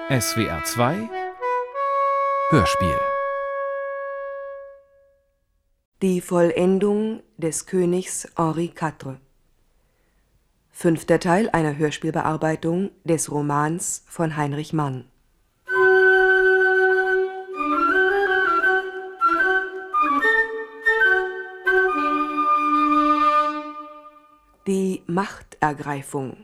SWR 2 Hörspiel. Die Vollendung des Königs Henri IV. 5. Teil einer Hörspielbearbeitung des Romans von Heinrich Mann. Die Machtergreifung.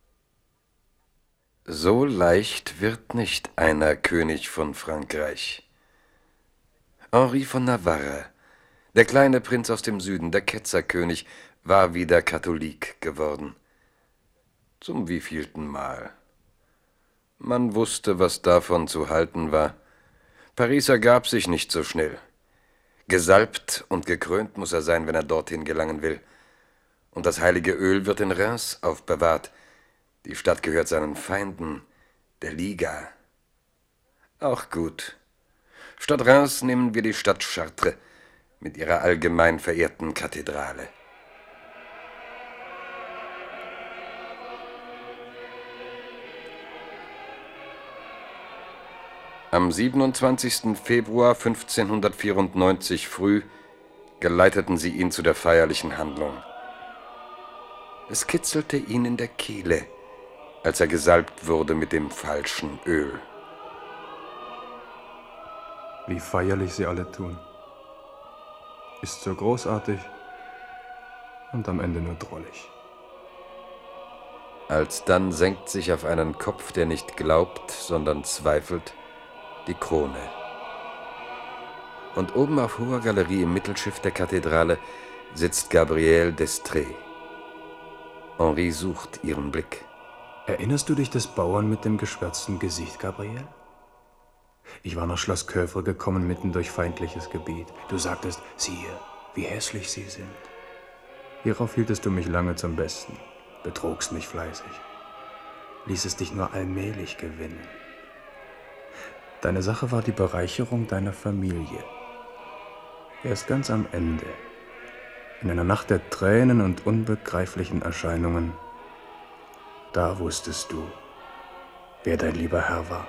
So leicht wird nicht einer König von Frankreich. Henri von Navarre, der kleine Prinz aus dem Süden, der Ketzerkönig, war wieder Katholik geworden. Zum wievielten Mal? Man wusste, was davon zu halten war. Paris ergab sich nicht so schnell. Gesalbt und gekrönt muss er sein, wenn er dorthin gelangen will. Und das heilige Öl wird in Reims aufbewahrt. Die Stadt gehört seinen Feinden, der Liga. Auch gut. Statt Reims nehmen wir die Stadt Chartres mit ihrer allgemein verehrten Kathedrale. Am 27. Februar 1594 früh geleiteten sie ihn zu der feierlichen Handlung. Es kitzelte ihn in der Kehle, als er gesalbt wurde mit dem falschen Öl. Wie feierlich sie alle tun. Ist so großartig und am Ende nur drollig. Alsdann senkt sich auf einen Kopf, der nicht glaubt, sondern zweifelt, die Krone. Und oben auf hoher Galerie im Mittelschiff der Kathedrale sitzt Gabrielle d'Estrées. Henri sucht ihren Blick. Erinnerst du dich des Bauern mit dem geschwärzten Gesicht, Gabrielle? Ich war nach Schloss Coeuvres gekommen, mitten durch feindliches Gebiet. Du sagtest, siehe, wie hässlich sie sind. Hierauf hieltest du mich lange zum Besten, betrogst mich fleißig, ließest dich nur allmählich gewinnen. Deine Sache war die Bereicherung deiner Familie. Erst ganz am Ende, in einer Nacht der Tränen und unbegreiflichen Erscheinungen, da wusstest du, wer dein lieber Herr war.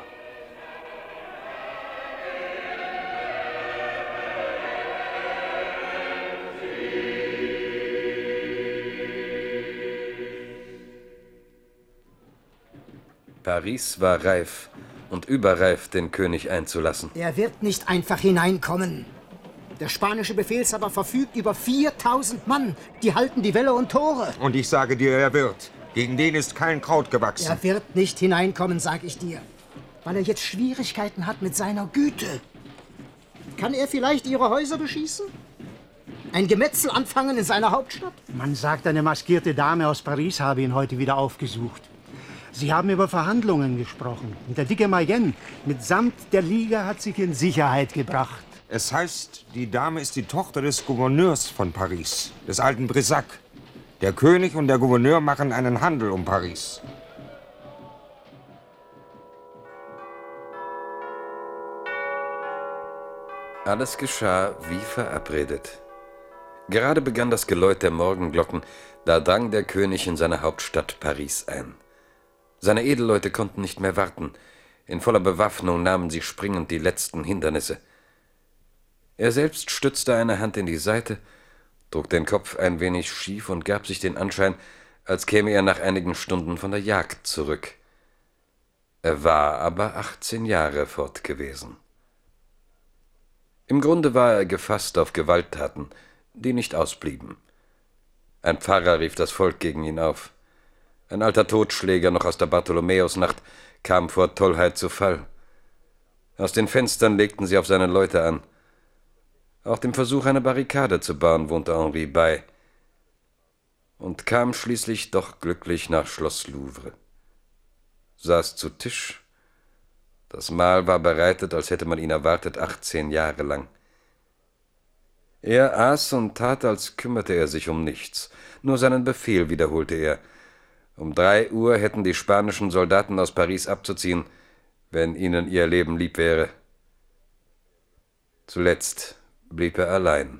Paris war reif und überreif, den König einzulassen. Er wird nicht einfach hineinkommen. Der spanische Befehlshaber verfügt über 4000 Mann. Die halten die Wälle und Tore. Und ich sage dir, er wird. Gegen den ist kein Kraut gewachsen. Er wird nicht hineinkommen, sag ich dir. Weil er jetzt Schwierigkeiten hat mit seiner Güte. Kann er vielleicht ihre Häuser beschießen? Ein Gemetzel anfangen in seiner Hauptstadt? Man sagt, eine maskierte Dame aus Paris habe ihn heute wieder aufgesucht. Sie haben über Verhandlungen gesprochen. Und der dicke Mayenne mitsamt der Liga hat sich in Sicherheit gebracht. Es heißt, die Dame ist die Tochter des Gouverneurs von Paris, des alten Brissac. Der König und der Gouverneur machen einen Handel um Paris. Alles geschah wie verabredet. Gerade begann das Geläut der Morgenglocken, da drang der König in seine Hauptstadt Paris ein. Seine Edelleute konnten nicht mehr warten. In voller Bewaffnung nahmen sie springend die letzten Hindernisse. Er selbst stützte eine Hand in die Seite, trug den Kopf ein wenig schief und gab sich den Anschein, als käme er nach einigen Stunden von der Jagd zurück. Er war aber 18 Jahre fort gewesen. Im Grunde war er gefasst auf Gewalttaten, die nicht ausblieben. Ein Pfarrer rief das Volk gegen ihn auf. Ein alter Totschläger noch aus der Bartholomäusnacht kam vor Tollheit zu Fall. Aus den Fenstern legten sie auf seine Leute an. Auch dem Versuch, eine Barrikade zu bauen, wohnte Henri bei und kam schließlich doch glücklich nach Schloss Louvre. Saß zu Tisch. Das Mahl war bereitet, als hätte man ihn erwartet, 18 Jahre lang. Er aß und tat, als kümmerte er sich um nichts. Nur seinen Befehl wiederholte er. Um 3 Uhr hätten die spanischen Soldaten aus Paris abzuziehen, wenn ihnen ihr Leben lieb wäre. Zuletzt blieb er allein.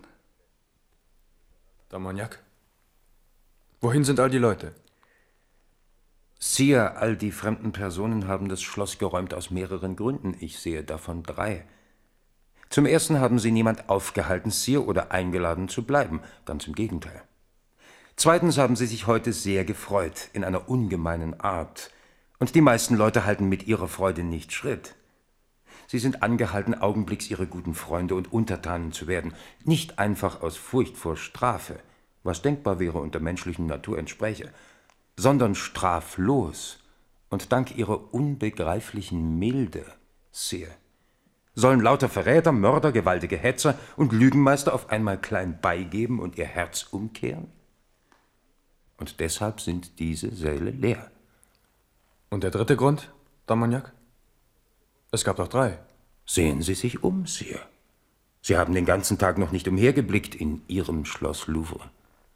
D'Armagnac? Wohin sind all die Leute? Sire, all die fremden Personen haben das Schloss geräumt aus mehreren Gründen. Ich sehe davon 3. Zum ersten haben sie niemand aufgehalten, Sire, oder eingeladen zu bleiben. Ganz im Gegenteil. Zweitens haben sie sich heute sehr gefreut, in einer ungemeinen Art. Und die meisten Leute halten mit ihrer Freude nicht Schritt. Sie sind angehalten, augenblicks ihre guten Freunde und Untertanen zu werden. Nicht einfach aus Furcht vor Strafe, was denkbar wäre und der menschlichen Natur entspräche, sondern straflos und dank ihrer unbegreiflichen Milde, Sire. Sollen lauter Verräter, Mörder, gewaltige Hetzer und Lügenmeister auf einmal klein beigeben und ihr Herz umkehren? Und deshalb sind diese Säle leer. Und der dritte Grund, D'Armagnac? Es gab doch 3. Sehen Sie sich um, Sire. Sie haben den ganzen Tag noch nicht umhergeblickt in Ihrem Schloss Louvre.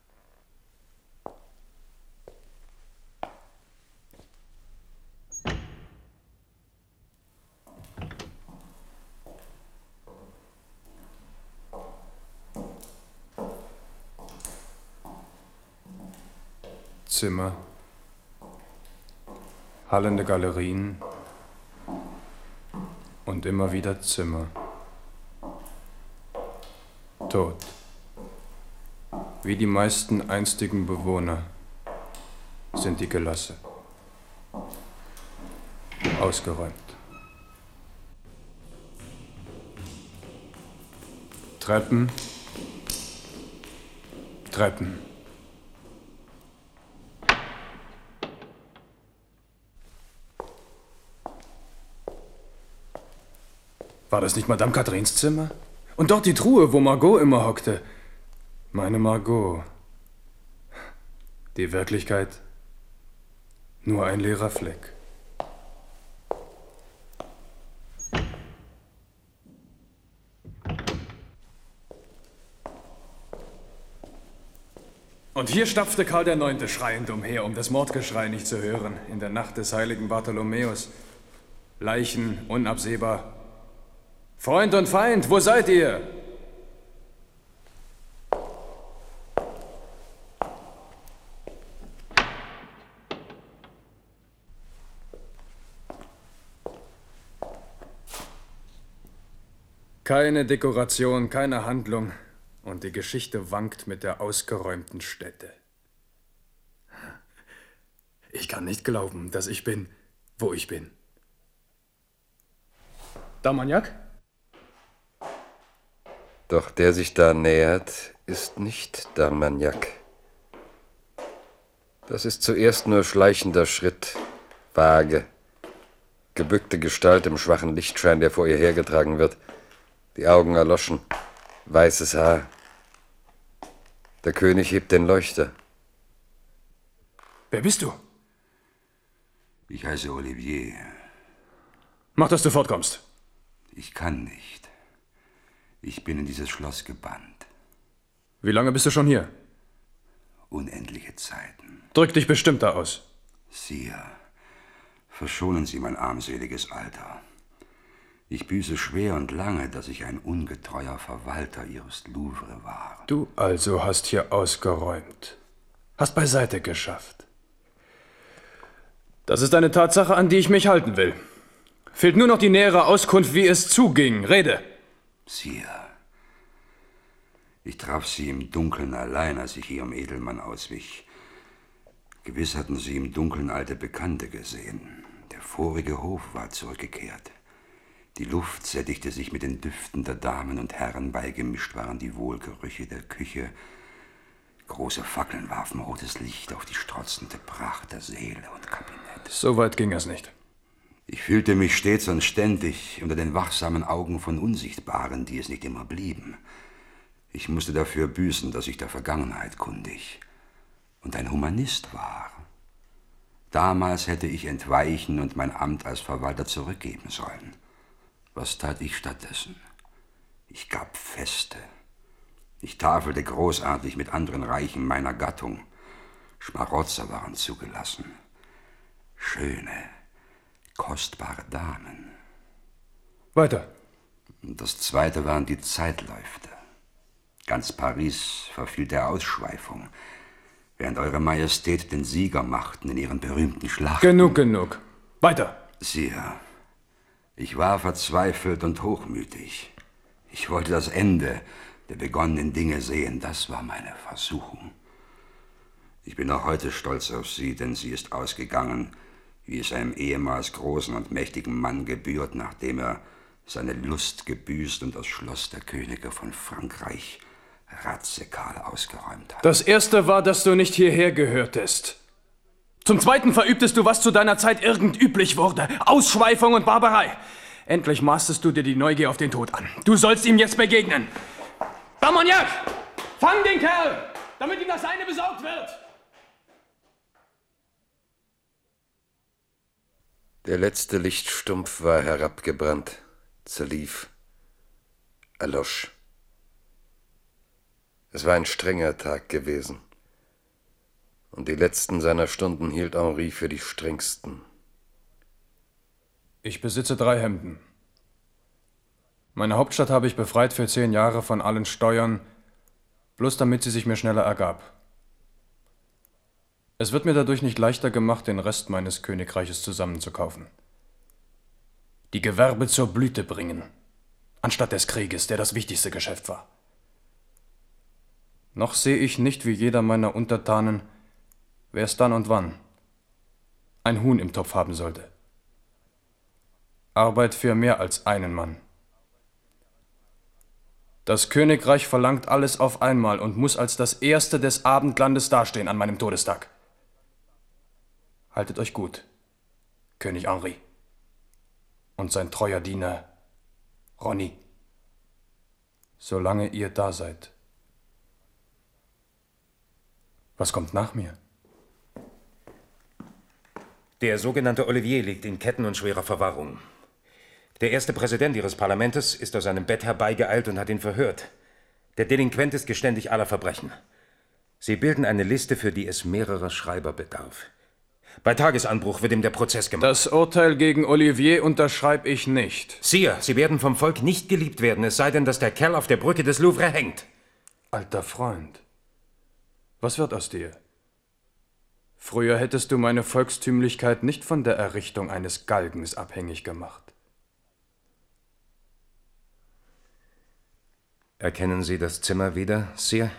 Zimmer, hallende Galerien und immer wieder Zimmer. Tot. Wie die meisten einstigen Bewohner sind die Gelasse. Ausgeräumt. Treppen. Treppen. War das nicht Madame Catherines Zimmer? Und dort die Truhe, wo Margot immer hockte. Meine Margot. Die Wirklichkeit nur ein leerer Fleck. Und hier stapfte Karl IX. Schreiend umher, um das Mordgeschrei nicht zu hören, in der Nacht des heiligen Bartholomäus. Leichen unabsehbar. Freund und Feind, wo seid ihr? Keine Dekoration, keine Handlung. Und die Geschichte wankt mit der ausgeräumten Stätte. Ich kann nicht glauben, dass ich bin, wo ich bin. D'Armagnac? Doch der sich da nähert, ist nicht D'Armagnac. Das ist zuerst nur schleichender Schritt, vage, gebückte Gestalt im schwachen Lichtschein, der vor ihr hergetragen wird. Die Augen erloschen, weißes Haar. Der König hebt den Leuchter. Wer bist du? Ich heiße Olivier. Mach, dass du fortkommst. Ich kann nicht. Ich bin in dieses Schloss gebannt. Wie lange bist du schon hier? Unendliche Zeiten. Drück dich bestimmter aus. Sire, verschonen Sie mein armseliges Alter. Ich büße schwer und lange, dass ich ein ungetreuer Verwalter Ihres Louvre war. Du also hast hier ausgeräumt. Hast beiseite geschafft. Das ist eine Tatsache, an die ich mich halten will. Fehlt nur noch die nähere Auskunft, wie es zuging. Rede! Sire, ich traf Sie im Dunkeln allein, als ich Ihrem Edelmann auswich. Gewiss hatten Sie im Dunkeln alte Bekannte gesehen. Der vorige Hof war zurückgekehrt. Die Luft sättigte sich mit den Düften der Damen und Herren, beigemischt waren die Wohlgerüche der Küche. Große Fackeln warfen rotes Licht auf die strotzende Pracht der Säle und Kabinette. So weit ging es nicht. Ich fühlte mich stets und ständig unter den wachsamen Augen von Unsichtbaren, die es nicht immer blieben. Ich musste dafür büßen, dass ich der Vergangenheit kundig und ein Humanist war. Damals hätte ich entweichen und mein Amt als Verwalter zurückgeben sollen. Was tat ich stattdessen? Ich gab Feste. Ich tafelte großartig mit anderen Reichen meiner Gattung. Schmarotzer waren zugelassen. Schöne, kostbare Damen. Weiter. Das zweite waren die Zeitläufte. Ganz Paris verfiel der Ausschweifung. während Eure Majestät den Sieger machten in ihren berühmten Schlachten. Genug. Weiter. Sire, ich war verzweifelt und hochmütig. Ich wollte das Ende der begonnenen Dinge sehen. Das war meine Versuchung. Ich bin auch heute stolz auf sie, denn sie ist ausgegangen, wie es einem ehemals großen und mächtigen Mann gebührt, nachdem er seine Lust gebüßt und das Schloss der Könige von Frankreich radikal ausgeräumt hat. Das erste war, dass du nicht hierher gehörtest. Zum Zweiten verübtest du, was zu deiner Zeit irgend üblich wurde. Ausschweifung und Barbarei. Endlich maßtest du dir die Neugier auf den Tod an. Du sollst ihm jetzt begegnen. Armagnac, fang den Kerl, damit ihm das Seine besorgt wird. Der letzte Lichtstumpf war herabgebrannt, zerlief, erlosch. Es war ein strenger Tag gewesen, und die letzten seiner Stunden hielt Henri für die strengsten. Ich besitze 3 Hemden. Meine Hauptstadt habe ich befreit für 10 Jahre von allen Steuern, bloß damit sie sich mir schneller ergab. Es wird mir dadurch nicht leichter gemacht, den Rest meines Königreiches zusammenzukaufen. Die Gewerbe zur Blüte bringen, anstatt des Krieges, der das wichtigste Geschäft war. Noch sehe ich nicht, wie jeder meiner Untertanen, wer es dann und wann, ein Huhn im Topf haben sollte. Arbeit für mehr als einen Mann. Das Königreich verlangt alles auf einmal und muss als das Erste des Abendlandes dastehen an meinem Todestag. Haltet euch gut, König Henri und sein treuer Diener Rosny, solange ihr da seid. Was kommt nach mir? Der sogenannte Olivier liegt in Ketten und schwerer Verwahrung. Der erste Präsident Ihres Parlaments ist aus seinem Bett herbeigeeilt und hat ihn verhört. Der Delinquent ist geständig aller Verbrechen. Sie bilden eine Liste, für die es mehrerer Schreiber bedarf. Bei Tagesanbruch wird ihm der Prozess gemacht. Das Urteil gegen Olivier unterschreibe ich nicht. Sire, Sie werden vom Volk nicht geliebt werden, es sei denn, dass der Kerl auf der Brücke des Louvre hängt. Alter Freund, was wird aus dir? Früher hättest du meine Volkstümlichkeit nicht von der Errichtung eines Galgens abhängig gemacht. Erkennen Sie das Zimmer wieder, Sire?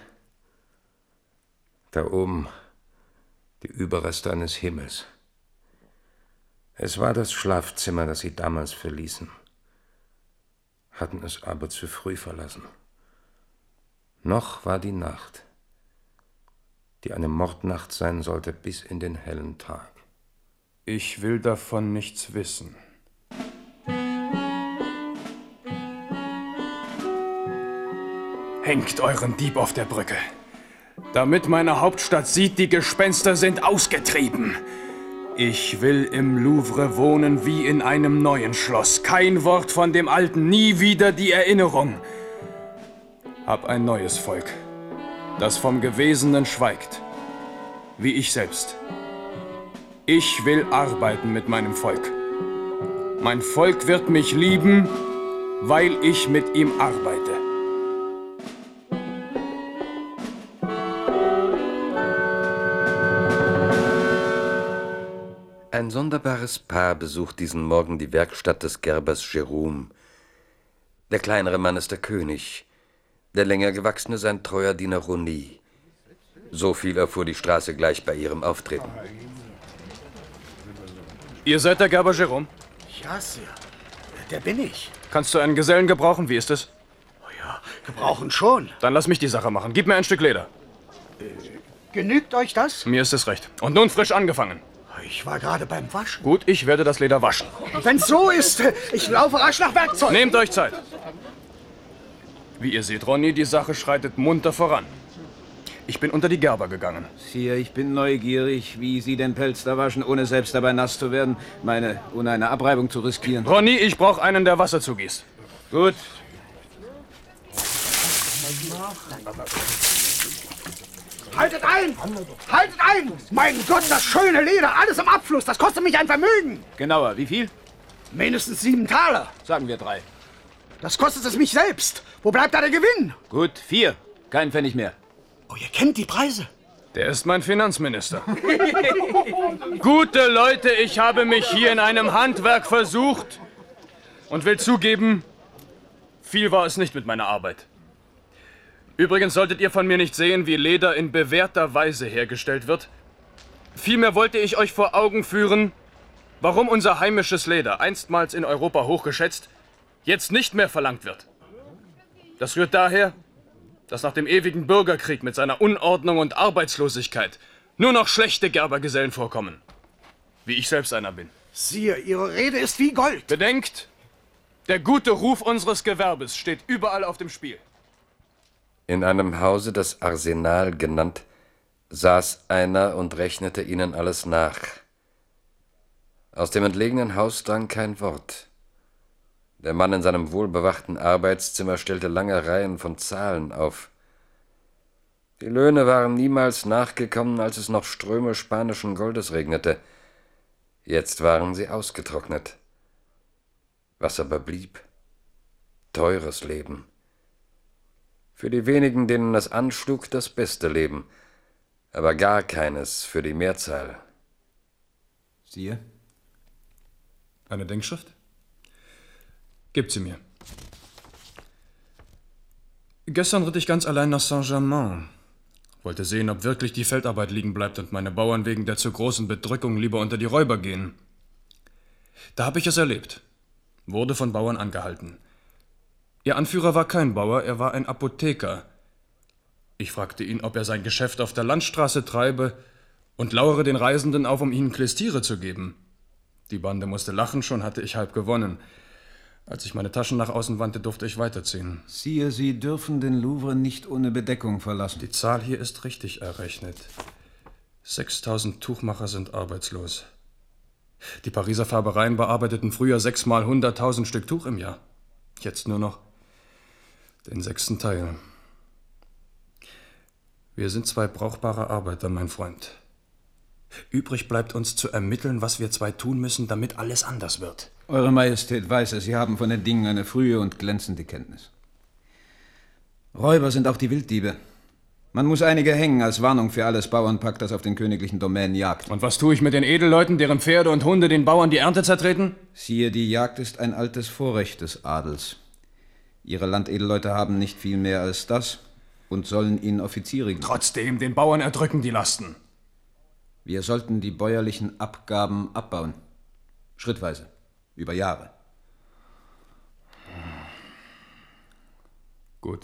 Da oben die Überreste eines Himmels. Es war das Schlafzimmer, das Sie damals verließen, hatten es aber zu früh verlassen. Noch war die Nacht, die eine Mordnacht sein sollte, bis in den hellen Tag. Ich will davon nichts wissen. Hängt euren Dieb auf der Brücke, damit meine Hauptstadt sieht, die Gespenster sind ausgetrieben. Ich will im Louvre wohnen wie in einem neuen Schloss. Kein Wort von dem Alten, nie wieder die Erinnerung. Hab ein neues Volk, das vom Gewesenen schweigt, wie ich selbst. Ich will arbeiten mit meinem Volk. Mein Volk wird mich lieben, weil ich mit ihm arbeite. Ein sonderbares Paar besucht diesen Morgen die Werkstatt des Gerbers Jérôme. Der kleinere Mann ist der König, der länger gewachsene sein treuer Diener Rosny. So viel erfuhr die Straße gleich bei ihrem Auftreten. Ihr seid der Gerber Jérôme? Ja, Sir. Der bin ich. Kannst du einen Gesellen gebrauchen? Wie ist es? Oh ja, gebrauchen schon. Dann lass mich die Sache machen. Gib mir ein Stück Leder. Genügt euch das? Mir ist es recht. Und nun frisch angefangen. Ich war gerade beim Waschen. Gut, ich werde das Leder waschen. Wenn's so ist, ich laufe rasch nach Werkzeug. Nehmt euch Zeit. Wie ihr seht, Rosny, die Sache schreitet munter voran. Ich bin unter die Gerber gegangen. Sire, ich bin neugierig, wie Sie den Pelz da waschen, ohne selbst dabei nass zu werden. Ohne eine Abreibung zu riskieren. Rosny, ich brauche einen, der Wasser zugießt. Gut. Haltet ein! Haltet ein! Mein Gott, das schöne Leder, alles im Abfluss, das kostet mich ein Vermögen. Genauer, wie viel? Mindestens 7 Taler. Sagen wir 3. Das kostet es mich selbst. Wo bleibt da der Gewinn? Gut, 4. Kein Pfennig mehr. Oh, ihr kennt die Preise. Der ist mein Finanzminister. Gute Leute, ich habe mich hier in einem Handwerk versucht und will zugeben, viel war es nicht mit meiner Arbeit. Übrigens solltet ihr von mir nicht sehen, wie Leder in bewährter Weise hergestellt wird. Vielmehr wollte ich euch vor Augen führen, warum unser heimisches Leder, einstmals in Europa hochgeschätzt, jetzt nicht mehr verlangt wird. Das rührt daher, dass nach dem ewigen Bürgerkrieg mit seiner Unordnung und Arbeitslosigkeit nur noch schlechte Gerbergesellen vorkommen. Wie ich selbst einer bin. Sire, Ihre Rede ist wie Gold. Bedenkt, der gute Ruf unseres Gewerbes steht überall auf dem Spiel. In einem Hause, das Arsenal genannt, saß einer und rechnete ihnen alles nach. Aus dem entlegenen Haus drang kein Wort. Der Mann in seinem wohlbewachten Arbeitszimmer stellte lange Reihen von Zahlen auf. Die Löhne waren niemals nachgekommen, als es noch Ströme spanischen Goldes regnete. Jetzt waren sie ausgetrocknet. Was aber blieb? Teures Leben. Für die wenigen, denen es anschlug, das beste Leben, aber gar keines für die Mehrzahl. Siehe. Eine Denkschrift? Gebt sie mir. Gestern ritt ich ganz allein nach Saint-Germain. Wollte sehen, ob wirklich die Feldarbeit liegen bleibt und meine Bauern wegen der zu großen Bedrückung lieber unter die Räuber gehen. Da habe ich es erlebt. Wurde von Bauern angehalten. Ihr Anführer war kein Bauer, er war ein Apotheker. Ich fragte ihn, ob er sein Geschäft auf der Landstraße treibe und lauere den Reisenden auf, um ihnen Klestiere zu geben. Die Bande musste lachen, schon hatte ich halb gewonnen. Als ich meine Taschen nach außen wandte, durfte ich weiterziehen. Sire, Sie dürfen den Louvre nicht ohne Bedeckung verlassen. Die Zahl hier ist richtig errechnet. 6000 Tuchmacher sind arbeitslos. Die Pariser Färbereien bearbeiteten früher 6 mal 100.000 Stück Tuch im Jahr. Jetzt nur noch den 6. Teil. Wir sind 2 brauchbare Arbeiter, mein Freund. Übrig bleibt uns zu ermitteln, was wir 2 tun müssen, damit alles anders wird. Eure Majestät weiß es, Sie haben von den Dingen eine frühe und glänzende Kenntnis. Räuber sind auch die Wilddiebe. Man muss einige hängen als Warnung für alles Bauernpack, das auf den königlichen Domänen jagt. Und was tue ich mit den Edelleuten, deren Pferde und Hunde den Bauern die Ernte zertreten? Siehe, die Jagd ist ein altes Vorrecht des Adels. Ihre Landedelleute haben nicht viel mehr als das und sollen ihnen Offiziere geben. Trotzdem, den Bauern erdrücken die Lasten. Wir sollten die bäuerlichen Abgaben abbauen. Schrittweise. Über Jahre. Gut.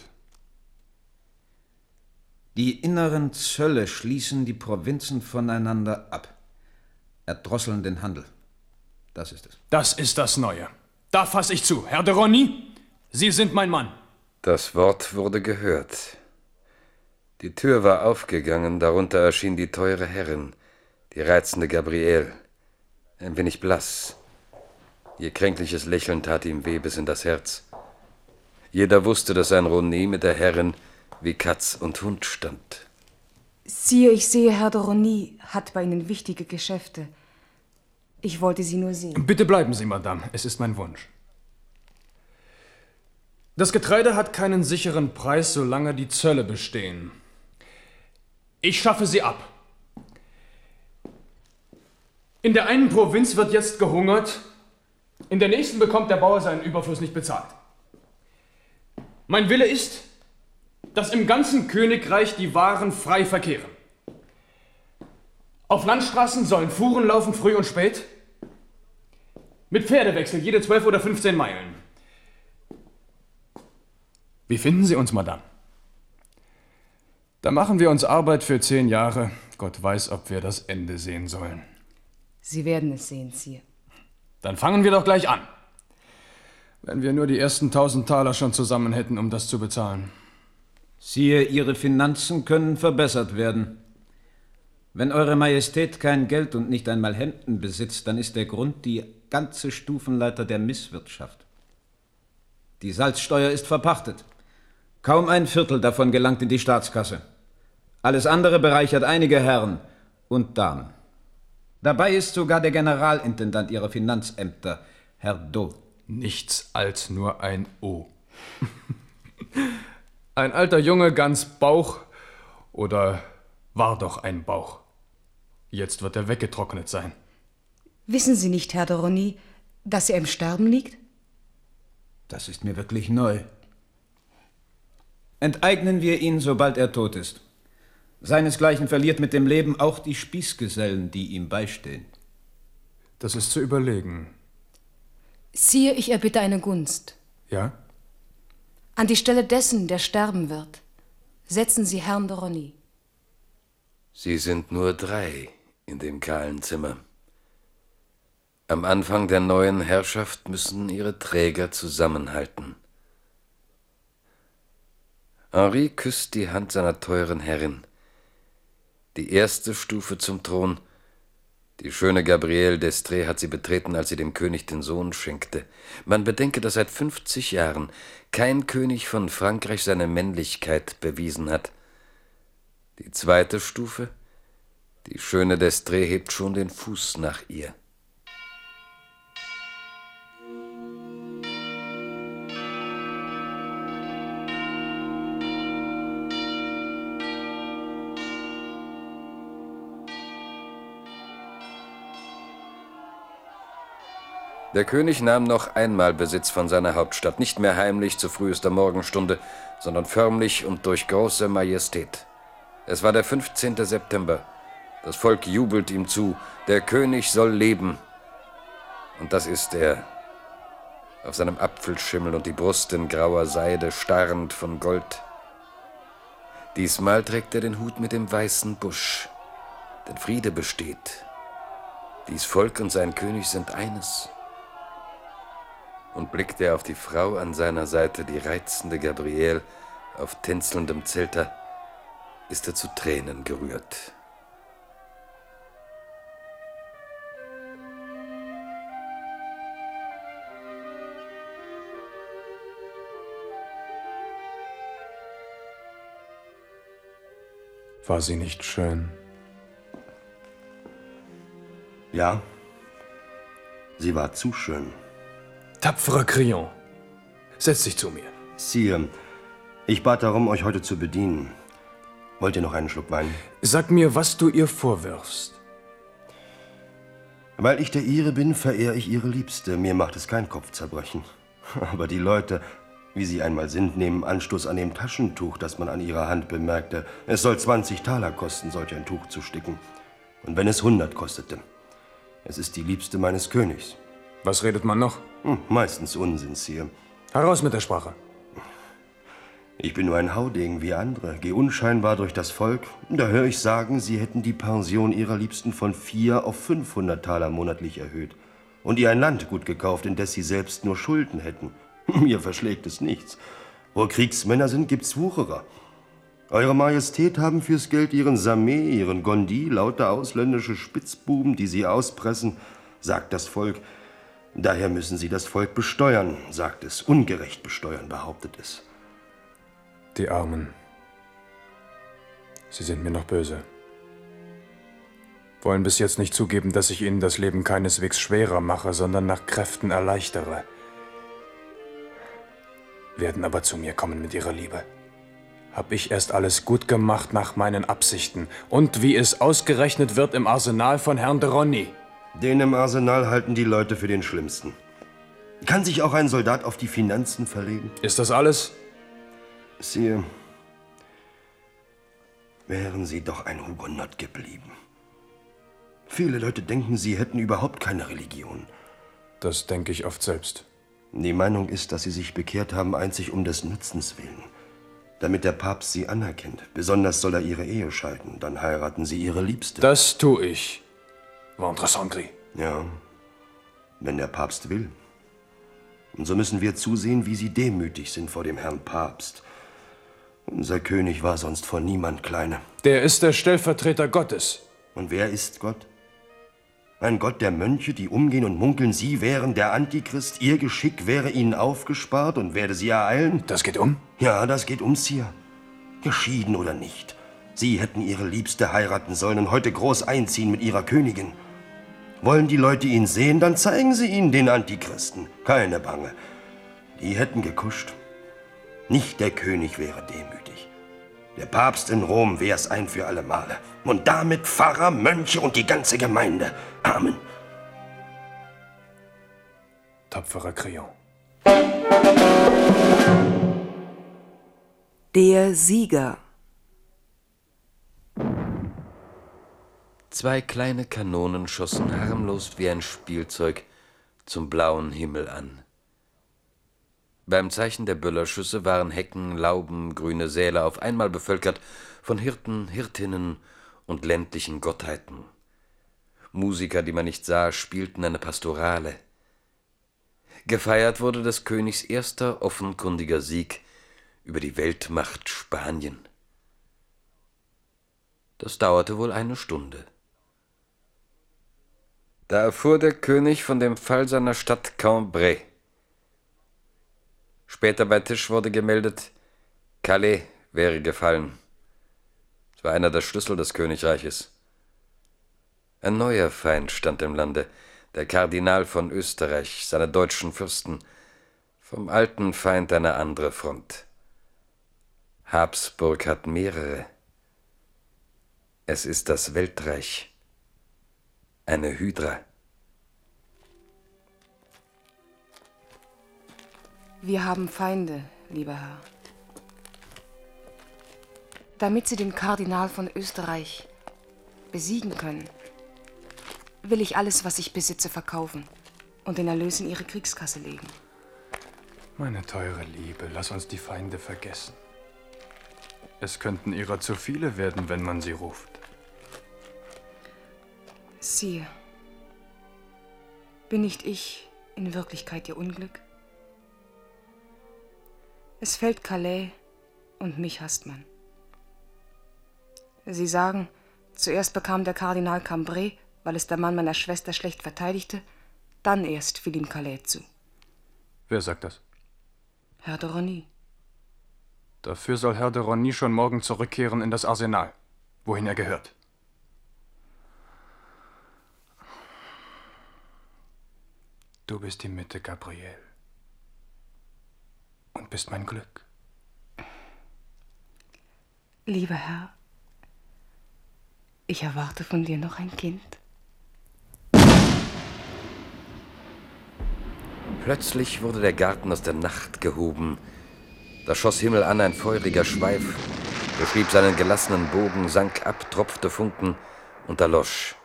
Die inneren Zölle schließen die Provinzen voneinander ab. Erdrosseln den Handel. Das ist es. Das ist das Neue. Da fasse ich zu. Herr de Rosny, Sie sind mein Mann. Das Wort wurde gehört. Die Tür war aufgegangen, darunter erschien die teure Herrin, die reizende Gabriele, ein wenig blass. Ihr kränkliches Lächeln tat ihm weh bis in das Herz. Jeder wusste, dass ein Rosny mit der Herrin wie Katz und Hund stand. Sire, ich sehe, Herr de Rosny hat bei Ihnen wichtige Geschäfte. Ich wollte Sie nur sehen. Bitte bleiben Sie, Madame. Es ist mein Wunsch. Das Getreide hat keinen sicheren Preis, solange die Zölle bestehen. Ich schaffe sie ab. In der einen Provinz wird jetzt gehungert, in der nächsten bekommt der Bauer seinen Überfluss nicht bezahlt. Mein Wille ist, dass im ganzen Königreich die Waren frei verkehren. Auf Landstraßen sollen Fuhren laufen, früh und spät, mit Pferdewechsel jede 12 oder 15 Meilen. Wie finden Sie uns, Madame? Da machen wir uns Arbeit für 10 Jahre. Gott weiß, ob wir das Ende sehen sollen. Sie werden es sehen, Sire. Dann fangen wir doch gleich an. Wenn wir nur die ersten 1000 Taler schon zusammen hätten, um das zu bezahlen. Siehe, Ihre Finanzen können verbessert werden. Wenn Eure Majestät kein Geld und nicht einmal Hemden besitzt, dann ist der Grund die ganze Stufenleiter der Misswirtschaft. Die Salzsteuer ist verpachtet. Kaum ein Viertel davon gelangt in die Staatskasse. Alles andere bereichert einige Herren und Damen. Dabei ist sogar der Generalintendant Ihrer Finanzämter, Herr Dau. Nichts als nur ein O. Ein alter Junge, ganz Bauch oder war doch ein Bauch. Jetzt wird er weggetrocknet sein. Wissen Sie nicht, Herr de Rosny, dass er im Sterben liegt? Das ist mir wirklich neu. Enteignen wir ihn, sobald er tot ist. Seinesgleichen verliert mit dem Leben auch die Spießgesellen, die ihm beistehen. Das ist zu überlegen. Sire, ich erbitte eine Gunst. Ja? An die Stelle dessen, der sterben wird, setzen Sie Herrn de Rosny. Sie sind nur 3 in dem kahlen Zimmer. Am Anfang der neuen Herrschaft müssen ihre Träger zusammenhalten. Henri küsst die Hand seiner teuren Herrin. Die erste Stufe zum Thron. Die schöne Gabrielle d'Estrées hat sie betreten, als sie dem König den Sohn schenkte. Man bedenke, dass seit 50 Jahren kein König von Frankreich seine Männlichkeit bewiesen hat. Die zweite Stufe, die schöne d'Estrées hebt schon den Fuß nach ihr. Der König nahm noch einmal Besitz von seiner Hauptstadt, nicht mehr heimlich zu frühester Morgenstunde, sondern förmlich und durch große Majestät. Es war der 15. September. Das Volk jubelt ihm zu. Der König soll leben. Und das ist er. Auf seinem Apfelschimmel und die Brust in grauer Seide, starrend von Gold. Diesmal trägt er den Hut mit dem weißen Busch. Denn Friede besteht. Dies Volk und sein König sind eines. Und blickt er auf die Frau an seiner Seite, die reizende Gabrielle, auf tänzelndem Zelter, ist er zu Tränen gerührt. War sie nicht schön? Ja, sie war zu schön. Tapferer Crillon, setz dich zu mir. Sire, ich bat darum, euch heute zu bedienen. Wollt ihr noch einen Schluck Wein? Sag mir, was du ihr vorwirfst. Weil ich der Ihre bin, verehre ich Ihre Liebste. Mir macht es kein Kopfzerbrechen. Aber die Leute, wie sie einmal sind, nehmen Anstoß an dem Taschentuch, das man an ihrer Hand bemerkte. Es soll 20 Taler kosten, solch ein Tuch zu sticken. Und wenn es 100 kostete. Es ist die Liebste meines Königs. Was redet man noch? Meistens Unsinn, Sire. Heraus mit der Sprache. Ich bin nur ein Haudegen wie andere, geh unscheinbar durch das Volk. Da höre ich sagen, sie hätten die Pension ihrer Liebsten von 4 auf 500 Taler monatlich erhöht. Und ihr ein Landgut gekauft, indes sie selbst nur Schulden hätten. Mir verschlägt es nichts. Wo Kriegsmänner sind, gibt's Wucherer. Eure Majestät haben fürs Geld ihren Samé, ihren Gondi, lauter ausländische Spitzbuben, die sie auspressen, sagt das Volk. Daher müssen sie das Volk besteuern, sagt es. Ungerecht besteuern, behauptet es. Die Armen. Sie sind mir noch böse. Wollen bis jetzt nicht zugeben, dass ich ihnen das Leben keineswegs schwerer mache, sondern nach Kräften erleichtere. Werden aber zu mir kommen mit ihrer Liebe. Hab ich erst alles gut gemacht nach meinen Absichten. Und wie es ausgerechnet wird im Arsenal von Herrn de Rosny. Den im Arsenal halten die Leute für den Schlimmsten. Kann sich auch ein Soldat auf die Finanzen verlegen? Ist das alles? Sire, wären Sie doch ein Hugonott geblieben. Viele Leute denken, Sie hätten überhaupt keine Religion. Das denke ich oft selbst. Die Meinung ist, dass Sie sich bekehrt haben, einzig um des Nutzens willen. Damit der Papst Sie anerkennt. Besonders soll er Ihre Ehe scheiden. Dann heiraten Sie Ihre Liebste. Das tue ich. Ventre sangri. Ja, wenn der Papst will. Und so müssen wir zusehen, wie Sie demütig sind vor dem Herrn Papst. Unser König war sonst vor niemand kleiner. Der ist der Stellvertreter Gottes. Und wer ist Gott? Ein Gott der Mönche, die umgehen und munkeln, Sie wären der Antichrist, Ihr Geschick wäre Ihnen aufgespart und werde Sie ereilen? Das geht um? Ja, das geht um, Sire. Geschieden oder nicht. Sie hätten Ihre Liebste heiraten sollen und heute groß einziehen mit Ihrer Königin. Wollen die Leute ihn sehen, dann zeigen Sie ihnen den Antichristen. Keine Bange. Die hätten gekuscht. Nicht der König wäre demütig. Der Papst in Rom wär's ein für alle Male. Und damit Pfarrer, Mönche und die ganze Gemeinde. Amen. Tapferer Kreon. Der Sieger. 2 kleine Kanonen schossen harmlos wie ein Spielzeug zum blauen Himmel an. Beim Zeichen der Böllerschüsse waren Hecken, Lauben, grüne Säle auf einmal bevölkert von Hirten, Hirtinnen und ländlichen Gottheiten. Musiker, die man nicht sah, spielten eine Pastorale. Gefeiert wurde des Königs erster offenkundiger Sieg über die Weltmacht Spanien. Das dauerte wohl eine Stunde. Da erfuhr der König von dem Fall seiner Stadt Cambrai. Später bei Tisch wurde gemeldet, Calais wäre gefallen. Es war einer der Schlüssel des Königreiches. Ein neuer Feind stand im Lande, der Kardinal von Österreich, seine deutschen Fürsten, vom alten Feind eine andere Front. Habsburg hat mehrere. Es ist das Weltreich. Eine Hydra. Wir haben Feinde, lieber Herr. Damit Sie den Kardinal von Österreich besiegen können, will ich alles, was ich besitze, verkaufen und den Erlös in Ihre Kriegskasse legen. Meine teure Liebe, lass uns die Feinde vergessen. Es könnten ihrer zu viele werden, wenn man sie ruft. Sire, bin nicht ich in Wirklichkeit Ihr Unglück? Es fällt Calais und mich hasst man. Sie sagen, zuerst bekam der Kardinal Cambrai, weil es der Mann meiner Schwester schlecht verteidigte, dann erst fiel ihm Calais zu. Wer sagt das? Herr de Rosny. Dafür soll Herr de Rosny schon morgen zurückkehren in das Arsenal, wohin er gehört. Du bist die Mitte, Gabriel. Und bist mein Glück. Lieber Herr, ich erwarte von dir noch ein Kind. Plötzlich wurde der Garten aus der Nacht gehoben. Da schoss himmelan ein feuriger Schweif, beschrieb seinen gelassenen Bogen, sank ab, tropfte Funken und erlosch.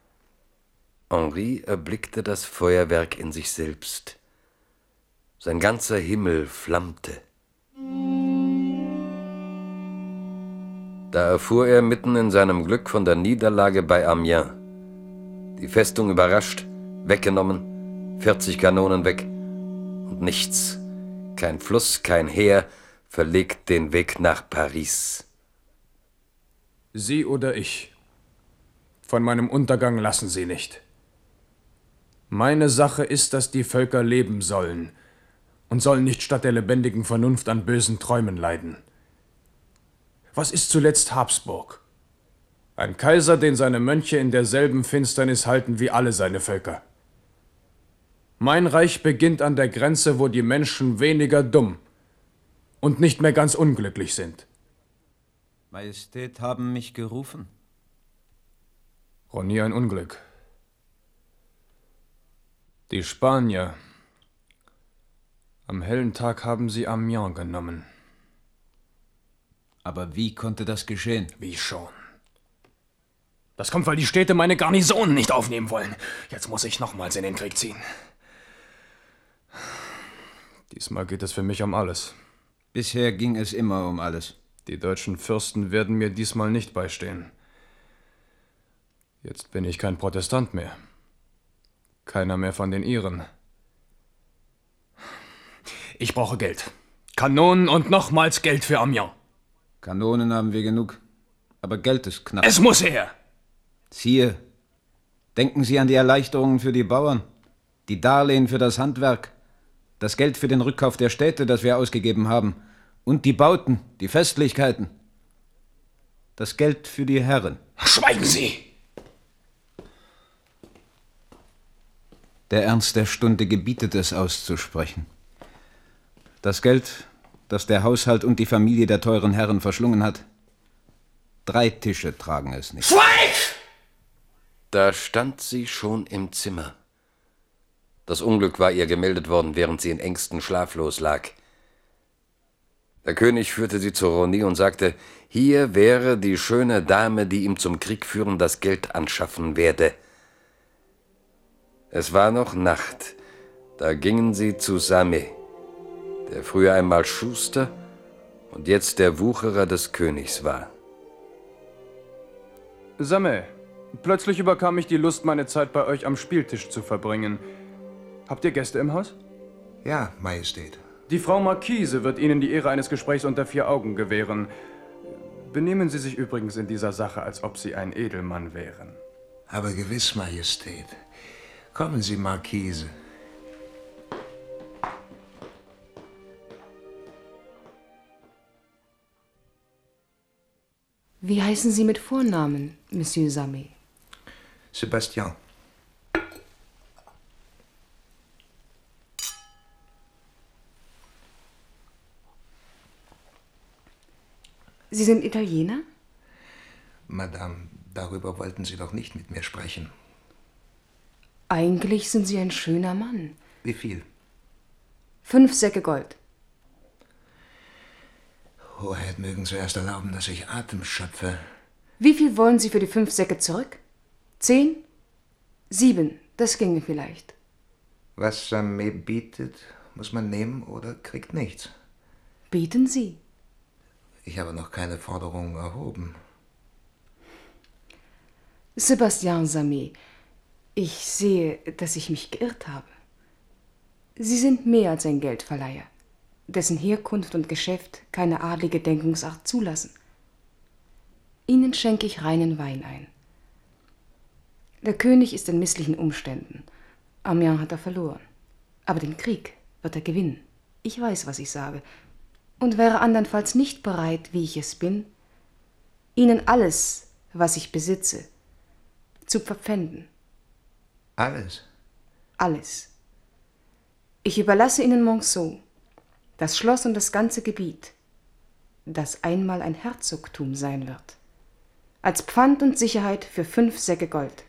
Henri erblickte das Feuerwerk in sich selbst. Sein ganzer Himmel flammte. Da erfuhr er mitten in seinem Glück von der Niederlage bei Amiens. Die Festung überrascht, weggenommen, 40 Kanonen weg und nichts. Kein Fluss, kein Heer verlegt den Weg nach Paris. Sie oder ich. Von meinem Untergang lassen Sie nicht. Meine Sache ist, dass die Völker leben sollen und sollen nicht statt der lebendigen Vernunft an bösen Träumen leiden. Was ist zuletzt Habsburg? Ein Kaiser, den seine Mönche in derselben Finsternis halten wie alle seine Völker. Mein Reich beginnt an der Grenze, wo die Menschen weniger dumm und nicht mehr ganz unglücklich sind. Majestät haben mich gerufen. Rosny ein Unglück. Die Spanier. Am hellen Tag haben sie Amiens genommen. Aber wie konnte das geschehen? Wie schon? Das kommt, weil die Städte meine Garnisonen nicht aufnehmen wollen. Jetzt muss ich nochmals in den Krieg ziehen. Diesmal geht es für mich um alles. Bisher ging es immer um alles. Die deutschen Fürsten werden mir diesmal nicht beistehen. Jetzt bin ich kein Protestant mehr. Keiner mehr von den Iren. Ich brauche Geld. Kanonen und nochmals Geld für Amiens. Kanonen haben wir genug, aber Geld ist knapp. Es muss her! Sire, denken Sie an die Erleichterungen für die Bauern, die Darlehen für das Handwerk, das Geld für den Rückkauf der Städte, das wir ausgegeben haben, und die Bauten, die Festlichkeiten. Das Geld für die Herren. Schweigen Sie! Der Ernst der Stunde gebietet es auszusprechen. Das Geld, das der Haushalt und die Familie der teuren Herren verschlungen hat, 3 Tische tragen es nicht. Schweig! Da stand sie schon im Zimmer. Das Unglück war ihr gemeldet worden, während sie in Ängsten schlaflos lag. Der König führte sie zur Rosny und sagte, hier wäre die schöne Dame, die ihm zum Krieg führen das Geld anschaffen werde. Es war noch Nacht, da gingen sie zu Samet, der früher einmal Schuster und jetzt der Wucherer des Königs war. Samet, plötzlich überkam mich die Lust, meine Zeit bei euch am Spieltisch zu verbringen. Habt ihr Gäste im Haus? Ja, Majestät. Die Frau Marquise wird Ihnen die Ehre eines Gesprächs unter 4 Augen gewähren. Benehmen Sie sich übrigens in dieser Sache, als ob Sie ein Edelmann wären. Aber gewiss, Majestät. Kommen Sie, Marquise. Wie heißen Sie mit Vornamen, Monsieur Samet? Sebastian. Sie sind Italiener? Madame, darüber wollten Sie doch nicht mit mir sprechen. Eigentlich sind Sie ein schöner Mann. Wie viel? 5 Säcke Gold. Hoheit, mögen zuerst erlauben, dass ich Atem schöpfe. Wie viel wollen Sie für die 5 Säcke zurück? 10? 7, das ginge vielleicht. Was Samet bietet, muss man nehmen oder kriegt nichts. Bieten Sie. Ich habe noch keine Forderungen erhoben. Sebastian Samet, ich sehe, dass ich mich geirrt habe. Sie sind mehr als ein Geldverleiher, dessen Herkunft und Geschäft keine adlige Denkungsart zulassen. Ihnen schenke ich reinen Wein ein. Der König ist in misslichen Umständen. Amiens hat er verloren. Aber den Krieg wird er gewinnen. Ich weiß, was ich sage. Und wäre andernfalls nicht bereit, wie ich es bin, Ihnen alles, was ich besitze, zu verpfänden. Alles? Alles. Ich überlasse Ihnen Monceau, das Schloss und das ganze Gebiet, das einmal ein Herzogtum sein wird, als Pfand und Sicherheit für 5 Säcke Gold.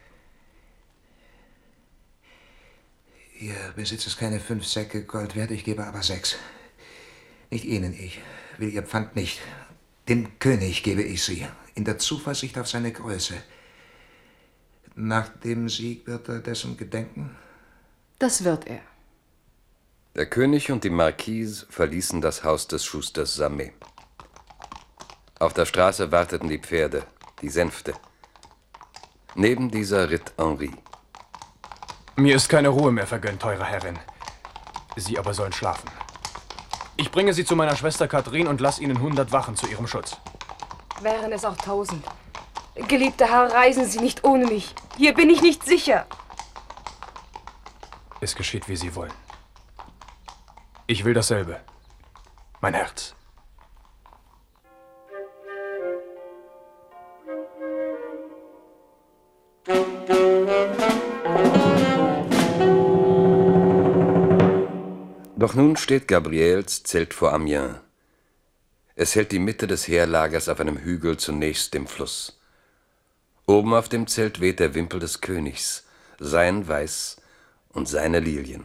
Ihr Besitz ist keine 5 Säcke Gold wert, ich gebe aber 6. Nicht Ihnen, ich will Ihr Pfand nicht. Dem König gebe ich sie, in der Zuversicht auf seine Größe. Nach dem Sieg wird er dessen gedenken? Das wird er. Der König und die Marquise verließen das Haus des Schusters Samet. Auf der Straße warteten die Pferde, die Sänfte. Neben dieser ritt Henri. Mir ist keine Ruhe mehr vergönnt, teure Herrin. Sie aber sollen schlafen. Ich bringe Sie zu meiner Schwester Catherine und lasse Ihnen 100 Wachen zu Ihrem Schutz. Wären es auch 1000. Geliebter Herr, reisen Sie nicht ohne mich. Hier bin ich nicht sicher. Es geschieht, wie Sie wollen. Ich will dasselbe. Mein Herz. Doch nun steht Gabriels Zelt vor Amiens. Es hält die Mitte des Heerlagers auf einem Hügel zunächst dem Fluss. Oben auf dem Zelt weht der Wimpel des Königs, sein Weiß und seine Lilien.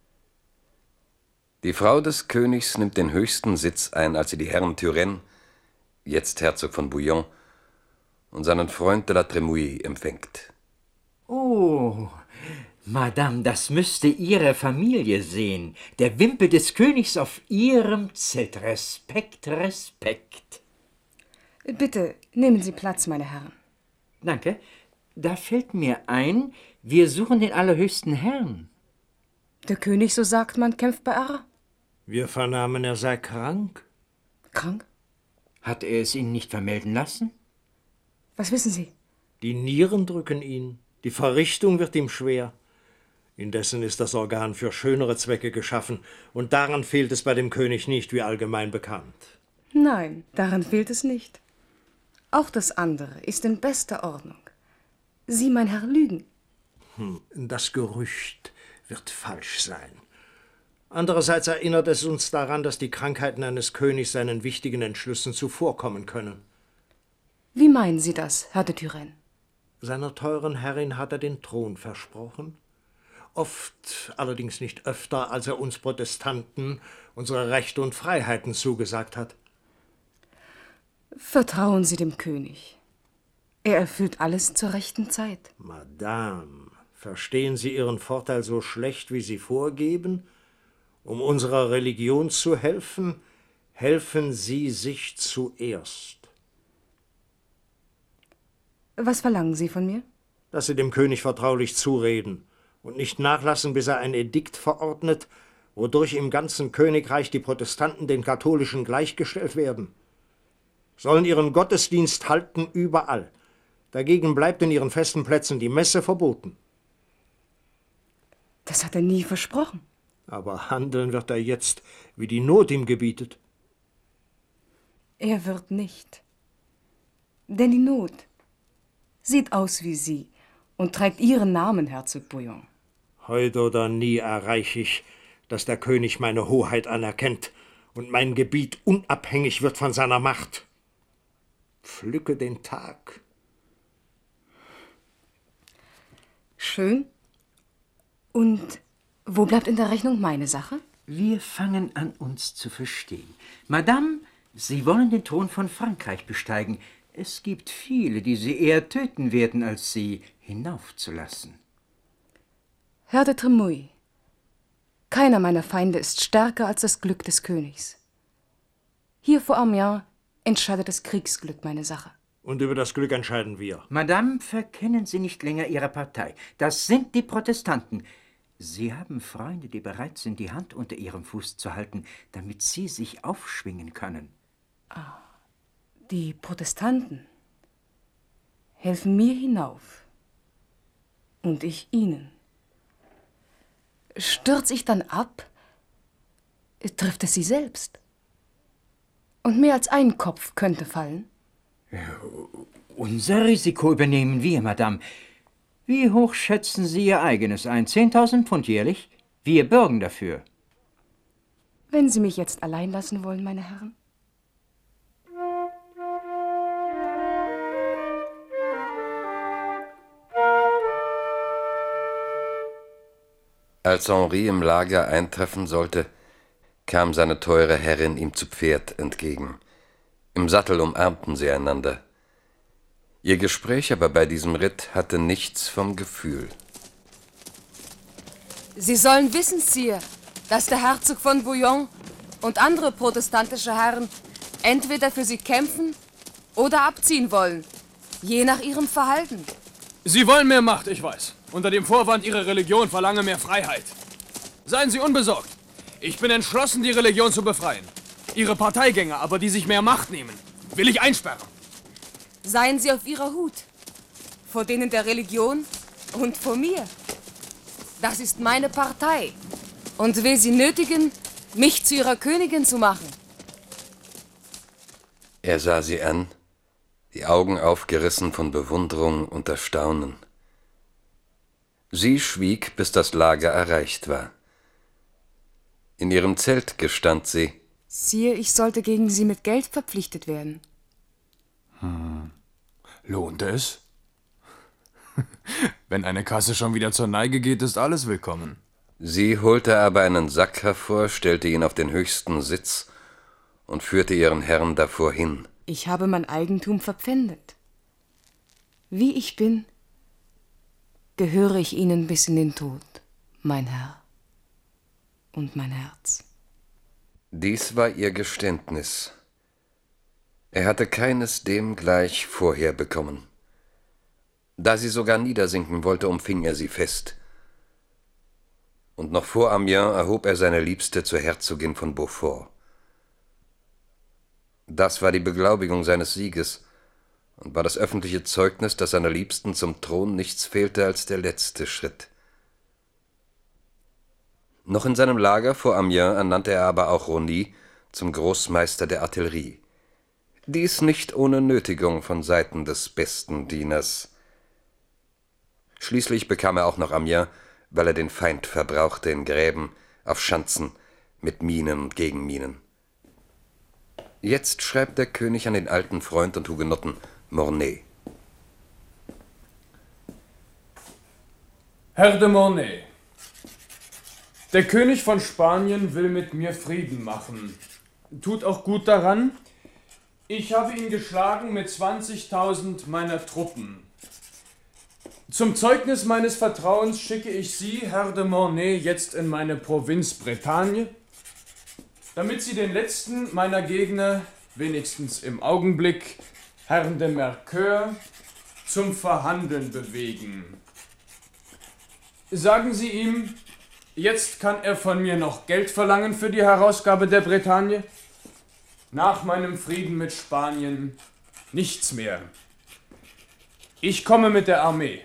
Die Frau des Königs nimmt den höchsten Sitz ein, als sie die Herren Turenne, jetzt Herzog von Bouillon, und seinen Freund de la Trémouille empfängt. Oh, Madame, das müsste Ihre Familie sehen. Der Wimpel des Königs auf Ihrem Zelt. Respekt, Respekt. Bitte, nehmen Sie Platz, meine Herren. Danke. Da fällt mir ein, wir suchen den allerhöchsten Herrn. Der König, so sagt man, kämpft bei Arras. Wir vernahmen, er sei krank. Krank? Hat er es Ihnen nicht vermelden lassen? Was wissen Sie? Die Nieren drücken ihn. Die Verrichtung wird ihm schwer. Indessen ist das Organ für schönere Zwecke geschaffen, und daran fehlt es bei dem König nicht, wie allgemein bekannt. Nein, daran fehlt es nicht. Auch das andere ist in bester Ordnung. Sie, mein Herr, lügen. Das Gerücht wird falsch sein. Andererseits erinnert es uns daran, dass die Krankheiten eines Königs seinen wichtigen Entschlüssen zuvorkommen können. Wie meinen Sie das, Herr de Turenne? Seiner teuren Herrin hat er den Thron versprochen. Oft, allerdings nicht öfter, als er uns Protestanten unsere Rechte und Freiheiten zugesagt hat. Vertrauen Sie dem König. Er erfüllt alles zur rechten Zeit. Madame, verstehen Sie Ihren Vorteil so schlecht, wie Sie vorgeben? Um unserer Religion zu helfen, helfen Sie sich zuerst. Was verlangen Sie von mir? Dass Sie dem König vertraulich zureden und nicht nachlassen, bis er ein Edikt verordnet, wodurch im ganzen Königreich die Protestanten den Katholischen gleichgestellt werden. Sollen ihren Gottesdienst halten überall. Dagegen bleibt in ihren festen Plätzen die Messe verboten. Das hat er nie versprochen. Aber handeln wird er jetzt, wie die Not ihm gebietet. Er wird nicht. Denn die Not sieht aus wie Sie und trägt Ihren Namen, Herzog Bouillon. Heute oder nie erreiche ich, dass der König meine Hoheit anerkennt und mein Gebiet unabhängig wird von seiner Macht. Pflücke den Tag. Schön. Und wo bleibt in der Rechnung meine Sache? Wir fangen an, uns zu verstehen. Madame, Sie wollen den Thron von Frankreich besteigen. Es gibt viele, die Sie eher töten werden, als Sie hinaufzulassen. Herr de Tremouille, keiner meiner Feinde ist stärker als das Glück des Königs. Hier vor Amiens entscheidet das Kriegsglück meine Sache. Und über das Glück entscheiden wir. Madame, verkennen Sie nicht länger Ihre Partei. Das sind die Protestanten. Sie haben Freunde, die bereit sind, die Hand unter Ihrem Fuß zu halten, damit Sie sich aufschwingen können. Ah, die Protestanten helfen mir hinauf und ich ihnen. Stürz ich dann ab, trifft es sie selbst. Und mehr als ein Kopf könnte fallen. Unser Risiko übernehmen wir, Madame. Wie hoch schätzen Sie Ihr eigenes ein? 10.000 Pfund jährlich? Wir bürgen dafür. Wenn Sie mich jetzt allein lassen wollen, meine Herren. Als Henri im Lager eintreffen sollte, kam seine teure Herrin ihm zu Pferd entgegen. Im Sattel umarmten sie einander. Ihr Gespräch aber bei diesem Ritt hatte nichts vom Gefühl. Sie sollen wissen, Sire, dass der Herzog von Bouillon und andere protestantische Herren entweder für Sie kämpfen oder abziehen wollen, je nach ihrem Verhalten. Sie wollen mehr Macht, ich weiß. Unter dem Vorwand, Ihre Religion verlange mehr Freiheit. Seien Sie unbesorgt. Ich bin entschlossen, die Religion zu befreien. Ihre Parteigänger aber, die sich mehr Macht nehmen, will ich einsperren. Seien Sie auf Ihrer Hut. Vor denen der Religion und vor mir. Das ist meine Partei und will Sie nötigen, mich zu Ihrer Königin zu machen. Er sah sie an, die Augen aufgerissen von Bewunderung und Erstaunen. Sie schwieg, bis das Lager erreicht war. In ihrem Zelt gestand sie. Sire, ich sollte gegen Sie mit Geld verpflichtet werden. Lohnt es? Wenn eine Kasse schon wieder zur Neige geht, ist alles willkommen. Sie holte aber einen Sack hervor, stellte ihn auf den höchsten Sitz und führte ihren Herrn davor hin. Ich habe mein Eigentum verpfändet. Wie ich bin, gehöre ich Ihnen bis in den Tod, mein Herr und mein Herz. Dies war ihr Geständnis. Er hatte keines dem gleich vorher bekommen. Da sie sogar niedersinken wollte, umfing er sie fest. Und noch vor Amiens erhob er seine Liebste zur Herzogin von Beaufort. Das war die Beglaubigung seines Sieges und war das öffentliche Zeugnis, dass seiner Liebsten zum Thron nichts fehlte als der letzte Schritt. Noch in seinem Lager vor Amiens ernannte er aber auch Rosny zum Großmeister der Artillerie. Dies nicht ohne Nötigung von Seiten des besten Dieners. Schließlich bekam er auch noch Amiens, weil er den Feind verbrauchte in Gräben, auf Schanzen, mit Minen und Gegenminen. Jetzt schreibt der König an den alten Freund und Hugenotten Mornay. Herr de Mornay, der König von Spanien will mit mir Frieden machen. Tut auch gut daran. Ich habe ihn geschlagen mit 20.000 meiner Truppen. Zum Zeugnis meines Vertrauens schicke ich Sie, Herr de Mornay, jetzt in meine Provinz Bretagne, damit Sie den letzten meiner Gegner, wenigstens im Augenblick, Herrn de Mercœur, zum Verhandeln bewegen. Sagen Sie ihm, jetzt kann er von mir noch Geld verlangen für die Herausgabe der Bretagne. Nach meinem Frieden mit Spanien nichts mehr. Ich komme mit der Armee.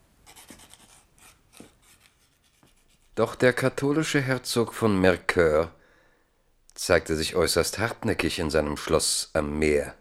Doch der katholische Herzog von Mercœur zeigte sich äußerst hartnäckig in seinem Schloss am Meer.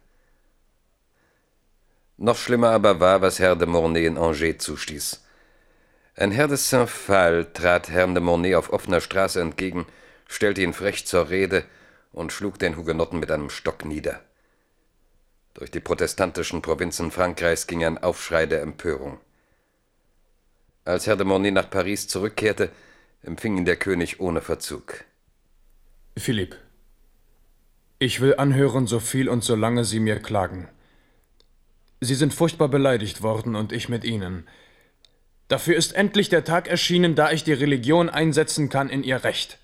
Noch schlimmer aber war, was Herr de Mornay in Angers zustieß. Ein Herr de Saint-Phal trat Herrn de Mornay auf offener Straße entgegen, stellte ihn frech zur Rede und schlug den Hugenotten mit einem Stock nieder. Durch die protestantischen Provinzen Frankreichs ging ein Aufschrei der Empörung. Als Herr de Mornay nach Paris zurückkehrte, empfing ihn der König ohne Verzug. Philipp, ich will anhören, so viel und so lange Sie mir klagen. Sie sind furchtbar beleidigt worden und ich mit Ihnen. Dafür ist endlich der Tag erschienen, da ich die Religion einsetzen kann in ihr Recht.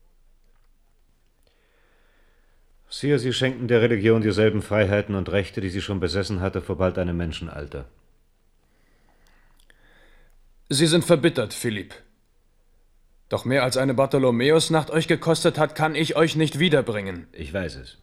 Sire, Sie schenkten der Religion dieselben Freiheiten und Rechte, die sie schon besessen hatte vor bald einem Menschenalter. Sie sind verbittert, Philipp. Doch mehr als eine Bartholomäusnacht euch gekostet hat, kann ich euch nicht wiederbringen. Ich weiß es.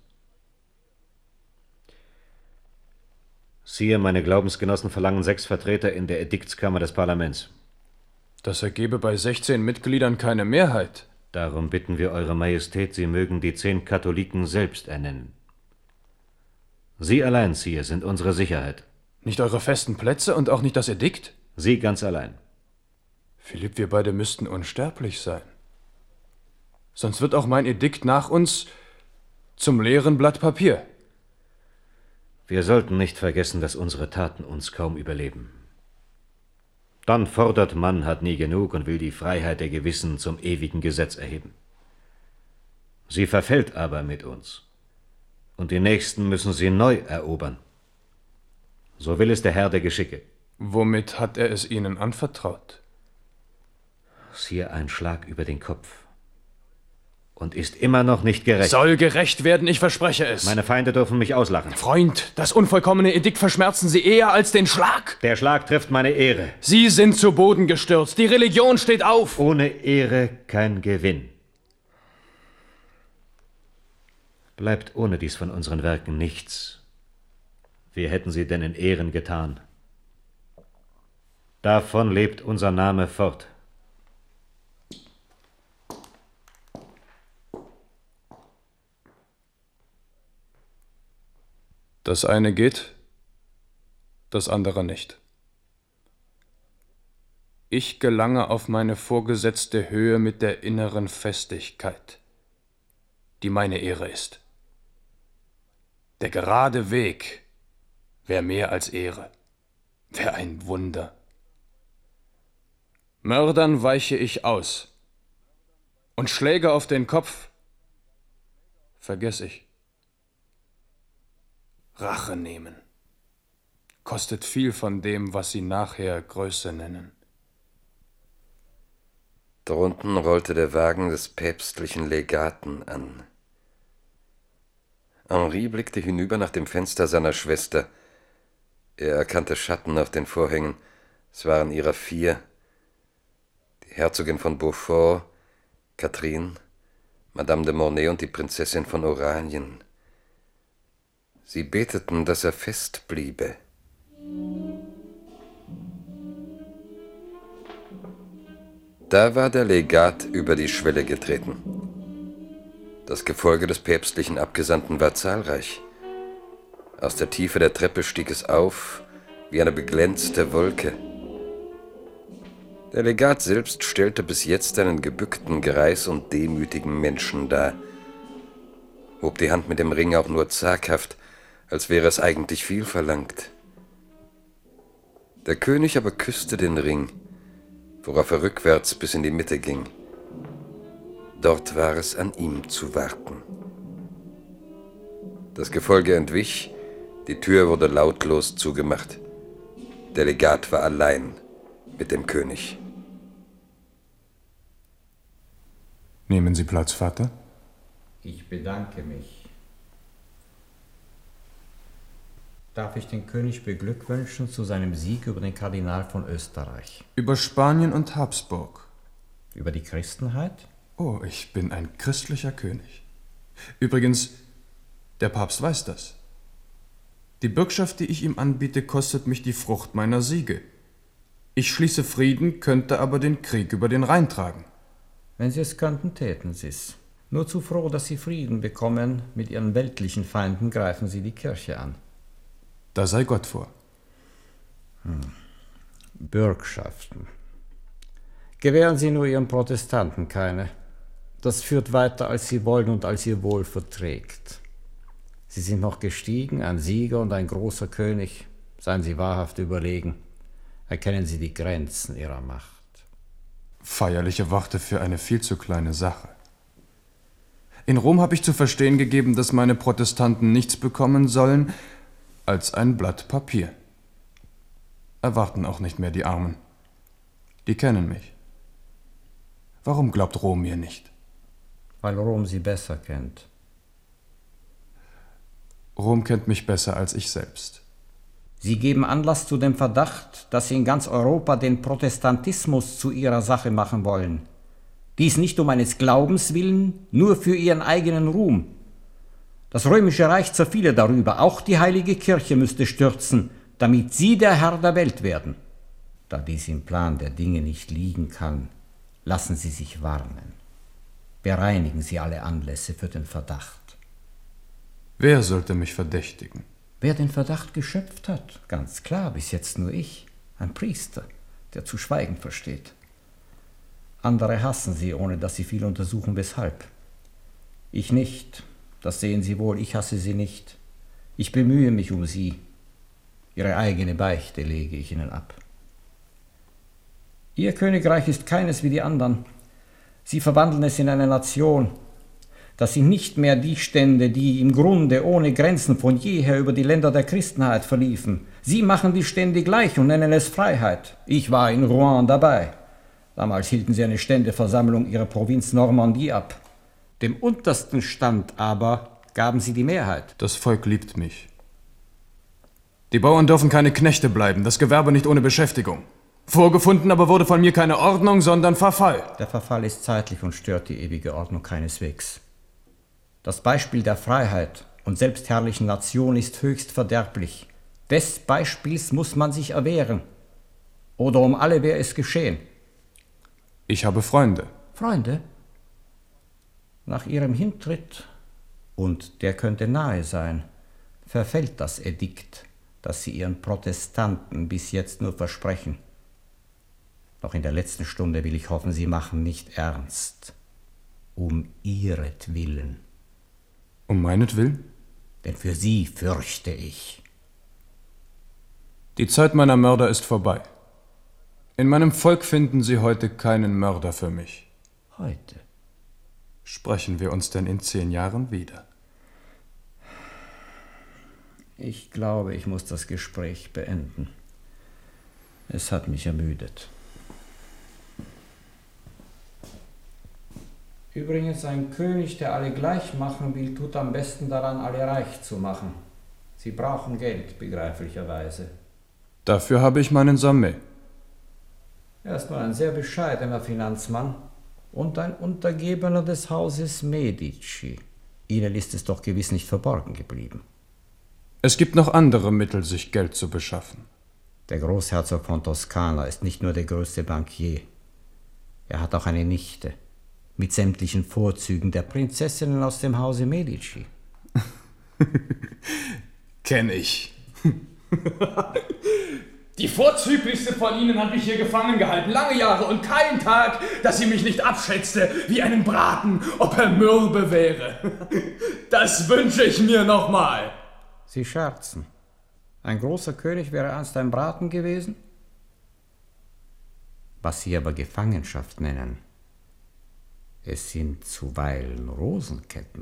Sire, meine Glaubensgenossen verlangen 6 Vertreter in der Ediktskammer des Parlaments. Das ergebe bei 16 Mitgliedern keine Mehrheit. Darum bitten wir Eure Majestät, Sie mögen die 10 Katholiken selbst ernennen. Sie allein, Sire, sind unsere Sicherheit. Nicht eure festen Plätze und auch nicht das Edikt? Sie ganz allein. Philipp, wir beide müssten unsterblich sein. Sonst wird auch mein Edikt nach uns zum leeren Blatt Papier. Wir sollten nicht vergessen, dass unsere Taten uns kaum überleben. Dann fordert man, hat nie genug und will die Freiheit der Gewissen zum ewigen Gesetz erheben. Sie verfällt aber mit uns. Und die Nächsten müssen sie neu erobern. So will es der Herr der Geschicke. Womit hat er es Ihnen anvertraut? Sire, ein Schlag über den Kopf. Und ist immer noch nicht gerecht. Soll gerecht werden, ich verspreche es. Meine Feinde dürfen mich auslachen. Freund, das unvollkommene Edikt verschmerzen Sie eher als den Schlag. Der Schlag trifft meine Ehre. Sie sind zu Boden gestürzt. Die Religion steht auf. Ohne Ehre kein Gewinn. Bleibt ohne dies von unseren Werken nichts. Wir hätten sie denn in Ehren getan. Davon lebt unser Name fort. Das eine geht, das andere nicht. Ich gelange auf meine vorgesetzte Höhe mit der inneren Festigkeit, die meine Ehre ist. Der gerade Weg wär mehr als Ehre, wär ein Wunder. Mördern weiche ich aus und Schläge auf den Kopf vergess ich. Rache nehmen kostet viel von dem, was sie nachher Größe nennen. Drunten rollte der Wagen des päpstlichen Legaten an. Henri blickte hinüber nach dem Fenster seiner Schwester. Er erkannte Schatten auf den Vorhängen. Es waren ihrer 4. Die Herzogin von Beaufort, Catherine, Madame de Mornay und die Prinzessin von Oranien. Sie beteten, dass er fest bliebe. Da war der Legat über die Schwelle getreten. Das Gefolge des päpstlichen Abgesandten war zahlreich. Aus der Tiefe der Treppe stieg es auf, wie eine beglänzte Wolke. Der Legat selbst stellte bis jetzt einen gebückten Greis und demütigen Menschen dar, hob die Hand mit dem Ring auch nur zaghaft, als wäre es eigentlich viel verlangt. Der König aber küsste den Ring, worauf er rückwärts bis in die Mitte ging. Dort war es an ihm zu warten. Das Gefolge entwich, die Tür wurde lautlos zugemacht. Der Legat war allein mit dem König. Nehmen Sie Platz, Vater. Ich bedanke mich. Darf ich den König beglückwünschen zu seinem Sieg über den Kardinal von Österreich? Über Spanien und Habsburg. Über die Christenheit? Oh, ich bin ein christlicher König. Übrigens, der Papst weiß das. Die Bürgschaft, die ich ihm anbiete, kostet mich die Frucht meiner Siege. Ich schließe Frieden, könnte aber den Krieg über den Rhein tragen. Wenn Sie es könnten, täten Sie es. Nur zu froh, dass Sie Frieden bekommen, mit Ihren weltlichen Feinden greifen Sie die Kirche an. Da sei Gott vor. Bürgschaften. Gewähren Sie nur Ihren Protestanten keine. Das führt weiter, als Sie wollen und als Ihr Wohl verträgt. Sie sind noch gestiegen, ein Sieger und ein großer König. Seien Sie wahrhaft überlegen. Erkennen Sie die Grenzen Ihrer Macht. Feierliche Worte für eine viel zu kleine Sache. In Rom habe ich zu verstehen gegeben, dass meine Protestanten nichts bekommen sollen als ein Blatt Papier. Erwarten auch nicht mehr die Armen. Die kennen mich. Warum glaubt Rom mir nicht? Weil Rom Sie besser kennt. Rom kennt mich besser als ich selbst. Sie geben Anlass zu dem Verdacht, dass Sie in ganz Europa den Protestantismus zu Ihrer Sache machen wollen. Dies nicht um eines Glaubens willen, nur für Ihren eigenen Ruhm. Das römische Reich zerfiele darüber, auch die heilige Kirche müsste stürzen, damit Sie der Herr der Welt werden. Da dies im Plan der Dinge nicht liegen kann, lassen Sie sich warnen. Bereinigen Sie alle Anlässe für den Verdacht. Wer sollte mich verdächtigen? Wer den Verdacht geschöpft hat, ganz klar, bis jetzt nur ich, ein Priester, der zu schweigen versteht. Andere hassen Sie, ohne dass Sie viel untersuchen, weshalb. Ich nicht, das sehen Sie wohl, ich hasse Sie nicht. Ich bemühe mich um Sie. Ihre eigene Beichte lege ich Ihnen ab. Ihr Königreich ist keines wie die anderen. Sie verwandeln es in eine Nation. Das sind nicht mehr die Stände, die im Grunde ohne Grenzen von jeher über die Länder der Christenheit verliefen. Sie machen die Stände gleich und nennen es Freiheit. Ich war in Rouen dabei. Damals hielten sie eine Ständeversammlung ihrer Provinz Normandie ab. Dem untersten Stand aber gaben sie die Mehrheit. Das Volk liebt mich. Die Bauern dürfen keine Knechte bleiben, das Gewerbe nicht ohne Beschäftigung. Vorgefunden aber wurde von mir keine Ordnung, sondern Verfall. Der Verfall ist zeitlich und stört die ewige Ordnung keineswegs. Das Beispiel der Freiheit und selbstherrlichen Nation ist höchst verderblich. Des Beispiels muss man sich erwehren. Oder um alle wäre es geschehen. Ich habe Freunde. Freunde? Nach ihrem Hintritt, und der könnte nahe sein, verfällt das Edikt, das sie ihren Protestanten bis jetzt nur versprechen. Noch in der letzten Stunde will ich hoffen, sie machen nicht ernst. Um ihretwillen. Um meinetwillen? Denn für sie fürchte ich. Die Zeit meiner Mörder ist vorbei. In meinem Volk finden Sie heute keinen Mörder für mich. Heute? Sprechen wir uns denn in 10 Jahren wieder? Ich glaube, ich muss das Gespräch beenden. Es hat mich ermüdet. Übrigens, ein König, der alle gleich machen will, tut am besten daran, alle reich zu machen. Sie brauchen Geld, begreiflicherweise. Dafür habe ich meinen Sammet. Er ist nur ein sehr bescheidener Finanzmann und ein Untergebener des Hauses Medici. Ihnen ist es doch gewiss nicht verborgen geblieben. Es gibt noch andere Mittel, sich Geld zu beschaffen. Der Großherzog von Toskana ist nicht nur der größte Bankier. Er hat auch eine Nichte mit sämtlichen Vorzügen der Prinzessinnen aus dem Hause Medici. Kenn ich. Die vorzüglichste von ihnen hat mich hier gefangen gehalten, lange Jahre und kein Tag, dass sie mich nicht abschätzte wie einen Braten, ob er mürbe wäre. Das wünsche ich mir nochmal. Sie scherzen. Ein großer König wäre einst ein Braten gewesen? Was Sie aber Gefangenschaft nennen, es sind zuweilen Rosenketten.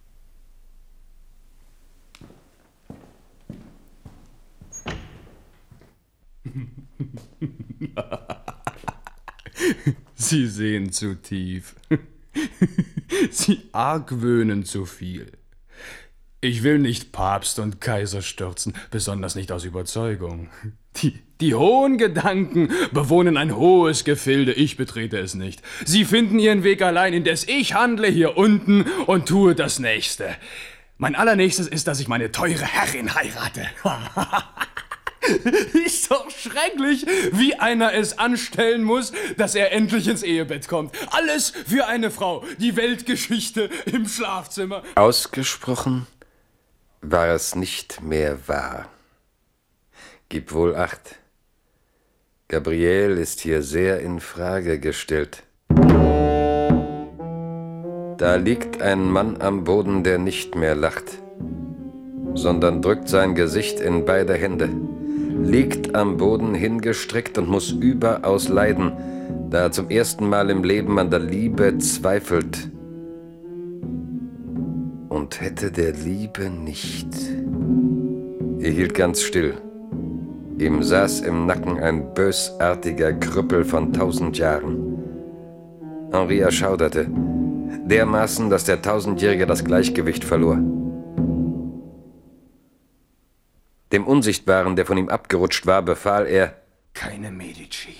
Sie sehen zu tief. Sie argwöhnen zu viel. Ich will nicht Papst und Kaiser stürzen, besonders nicht aus Überzeugung. Die hohen Gedanken bewohnen ein hohes Gefilde, ich betrete es nicht. Sie finden ihren Weg allein, indes ich handle hier unten und tue das Nächste. Mein Allernächstes ist, dass ich meine teure Herrin heirate. Ist doch schrecklich, wie einer es anstellen muss, dass er endlich ins Ehebett kommt. Alles für eine Frau, die Weltgeschichte im Schlafzimmer. Ausgesprochen war es nicht mehr wahr. Gib wohl Acht. Gabriel ist hier sehr in Frage gestellt. Da liegt ein Mann am Boden, der nicht mehr lacht, sondern drückt sein Gesicht in beide Hände, liegt am Boden hingestreckt und muss überaus leiden, da er zum ersten Mal im Leben an der Liebe zweifelt. Und hätte der Liebe nicht. Er hielt ganz still. Ihm saß im Nacken ein bösartiger Krüppel von 1000 Jahren. Henri erschauderte, dermaßen, dass der 1000-Jährige das Gleichgewicht verlor. Dem Unsichtbaren, der von ihm abgerutscht war, befahl er: Keine Medici.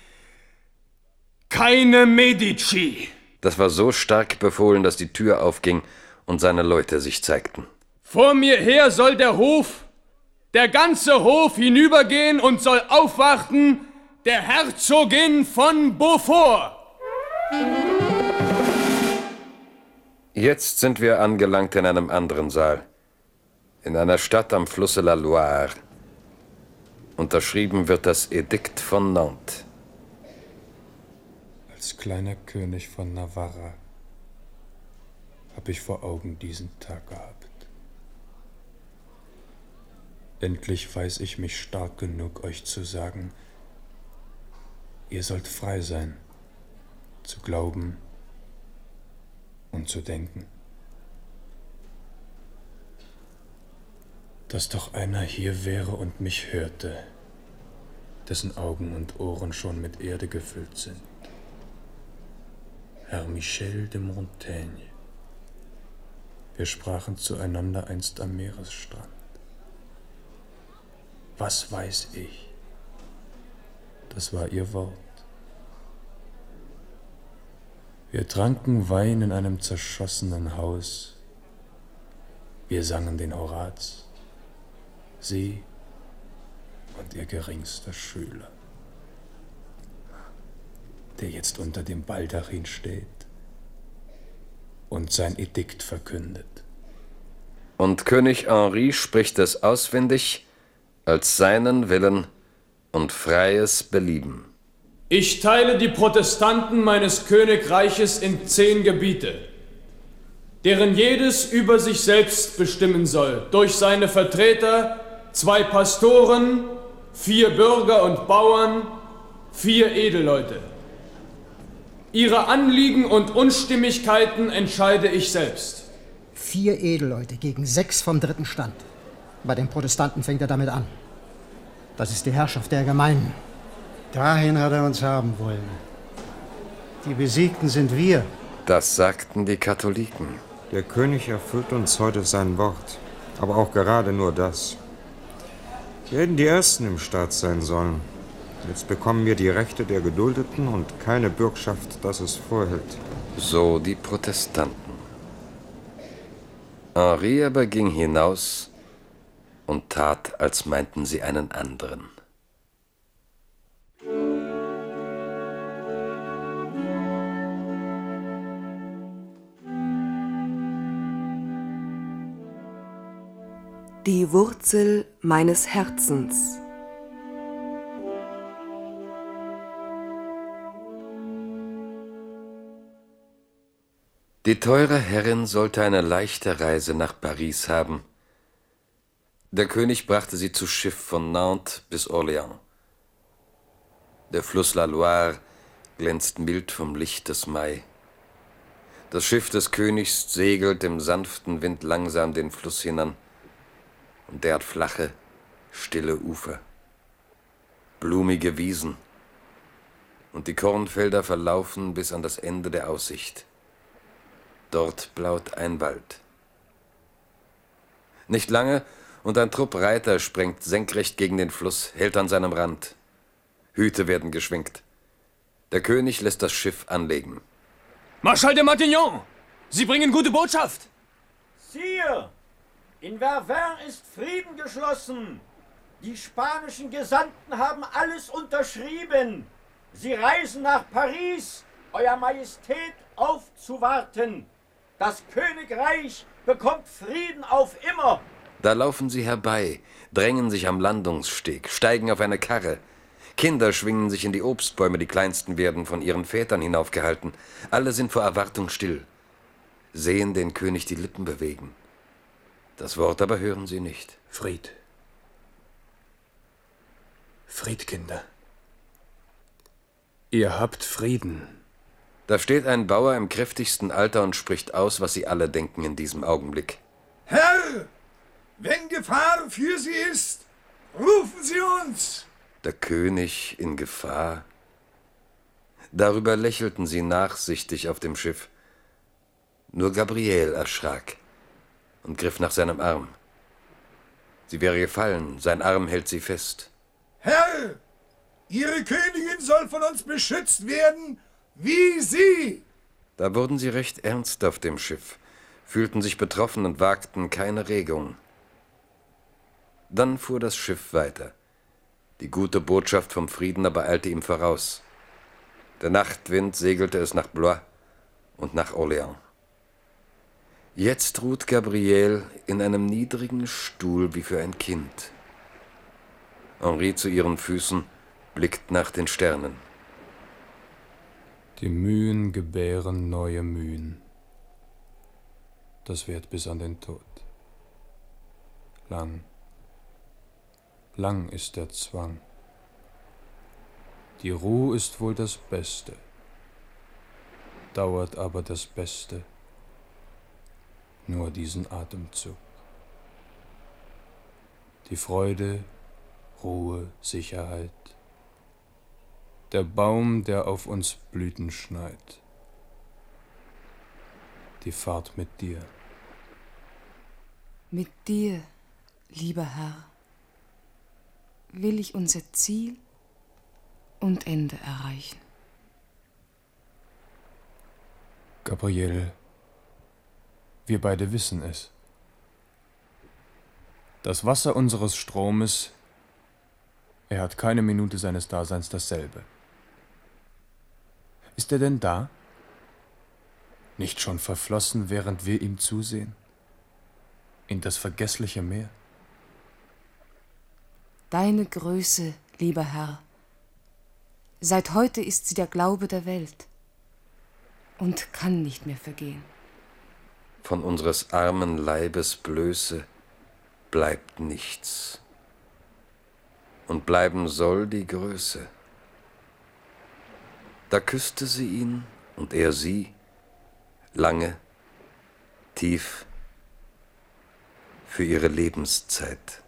Keine Medici! Das war so stark befohlen, dass die Tür aufging und seine Leute sich zeigten. Vor mir her soll der Hof, der ganze Hof hinübergehen und soll aufwarten der Herzogin von Beaufort. Jetzt sind wir angelangt in einem anderen Saal. In einer Stadt am Flusse La Loire. Unterschrieben wird das Edikt von Nantes. Als kleiner König von Navarra habe ich vor Augen diesen Tag gehabt. Endlich weiß ich mich stark genug, euch zu sagen, ihr sollt frei sein, zu glauben und zu denken. Dass doch einer hier wäre und mich hörte, dessen Augen und Ohren schon mit Erde gefüllt sind. Herr Michel de Montaigne. Wir sprachen zueinander einst am Meeresstrand. Was weiß ich? Das war ihr Wort. Wir tranken Wein in einem zerschossenen Haus. Wir sangen den Horaz. Sie und ihr geringster Schüler, der jetzt unter dem Baldachin steht und sein Edikt verkündet. Und König Henri spricht es auswendig als seinen Willen und freies Belieben. Ich teile die Protestanten meines Königreiches in 10 Gebiete, deren jedes über sich selbst bestimmen soll, durch seine Vertreter, 2 Pastoren, 4 Bürger und Bauern, 4 Edelleute. Ihre Anliegen und Unstimmigkeiten entscheide ich selbst. 4 Edelleute gegen 6 vom 3. Stand. Bei den Protestanten fängt er damit an. Das ist die Herrschaft der Gemeinen. Dahin hat er uns haben wollen. Die Besiegten sind wir. Das sagten die Katholiken. Der König erfüllt uns heute sein Wort, aber auch gerade nur das. Wir hätten die Ersten im Staat sein sollen. Jetzt bekommen wir die Rechte der Geduldeten und keine Bürgschaft, dass es vorhält. So die Protestanten. Henri aber ging hinaus und tat, als meinten sie einen anderen. Die Wurzel meines Herzens. Die teure Herrin sollte eine leichte Reise nach Paris haben. Der König brachte sie zu Schiff von Nantes bis Orléans. Der Fluss La Loire glänzt mild vom Licht des Mai. Das Schiff des Königs segelt im sanften Wind langsam den Fluss hinan. Und der hat flache, stille Ufer, blumige Wiesen. Und die Kornfelder verlaufen bis an das Ende der Aussicht. Dort blaut ein Wald. Nicht lange, und ein Trupp Reiter sprengt senkrecht gegen den Fluss, hält an seinem Rand. Hüte werden geschwenkt. Der König lässt das Schiff anlegen. Marschall de Matignon! Sie bringen gute Botschaft! Sire, in Vervins ist Frieden geschlossen. Die spanischen Gesandten haben alles unterschrieben. Sie reisen nach Paris, Euer Majestät aufzuwarten. Das Königreich bekommt Frieden auf immer. Da laufen sie herbei, drängen sich am Landungssteg, steigen auf eine Karre. Kinder schwingen sich in die Obstbäume, die kleinsten werden von ihren Vätern hinaufgehalten. Alle sind vor Erwartung still, sehen den König die Lippen bewegen. Das Wort aber hören sie nicht. Fried. Fried, Kinder. Ihr habt Frieden. Da steht ein Bauer im kräftigsten Alter und spricht aus, was sie alle denken in diesem Augenblick. Herr, wenn Gefahr für Sie ist, rufen Sie uns! Der König in Gefahr. Darüber lächelten sie nachsichtig auf dem Schiff. Nur Gabriel erschrak und griff nach seinem Arm. Sie wäre gefallen, sein Arm hält sie fest. Herr, Ihre Königin soll von uns beschützt werden, wie Sie! Da wurden sie recht ernst auf dem Schiff, fühlten sich betroffen und wagten keine Regung. Dann fuhr das Schiff weiter. Die gute Botschaft vom Frieden aber eilte ihm voraus. Der Nachtwind segelte es nach Blois und nach Orléans. Jetzt ruht Gabrielle in einem niedrigen Stuhl wie für ein Kind. Henri zu ihren Füßen blickt nach den Sternen. Die Mühen gebären neue Mühen. Das währt bis an den Tod. Lang, lang ist der Zwang. Die Ruhe ist wohl das Beste, dauert aber das Beste nur diesen Atemzug. Die Freude, Ruhe, Sicherheit, der Baum, der auf uns Blüten schneit, die Fahrt mit dir. Mit dir, lieber Herr, will ich unser Ziel und Ende erreichen. Gabriel, wir beide wissen es. Das Wasser unseres Stromes, er hat keine Minute seines Daseins dasselbe. Ist er denn da? Nicht schon verflossen, während wir ihm zusehen? In das vergessliche Meer? Deine Größe, lieber Herr, seit heute ist sie der Glaube der Welt und kann nicht mehr vergehen. Von unseres armen Leibes Blöße bleibt nichts. Und bleiben soll die Größe. Da küsste sie ihn und er sie, lange, tief, für ihre Lebenszeit.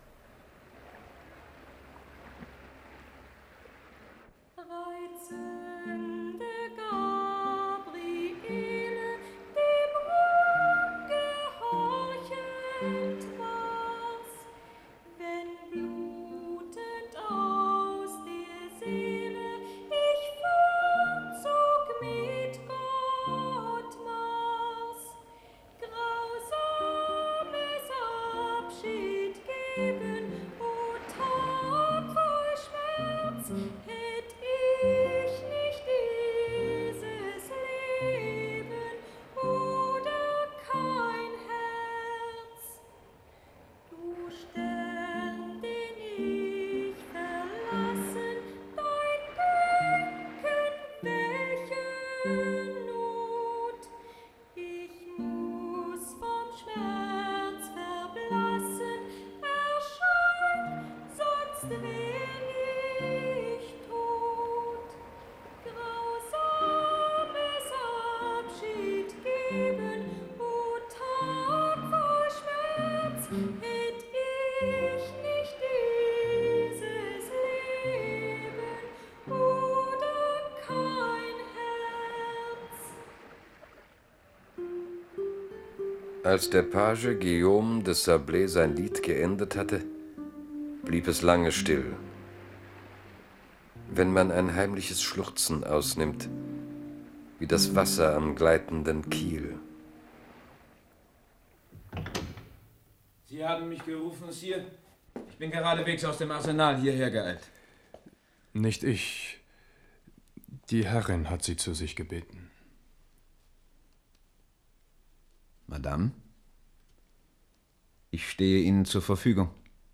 Schmerz verblassen, erscheint Als der Page Guillaume de Sablé sein Lied geendet hatte, blieb es lange still. Wenn man ein heimliches Schluchzen ausnimmt, wie das Wasser am gleitenden Kiel. Sie haben mich gerufen, Sire. Ich bin geradewegs aus dem Arsenal hierher geeilt. Nicht ich. Die Herrin hat Sie zu sich gebeten. Madame, ich stehe Ihnen zur Verfügung.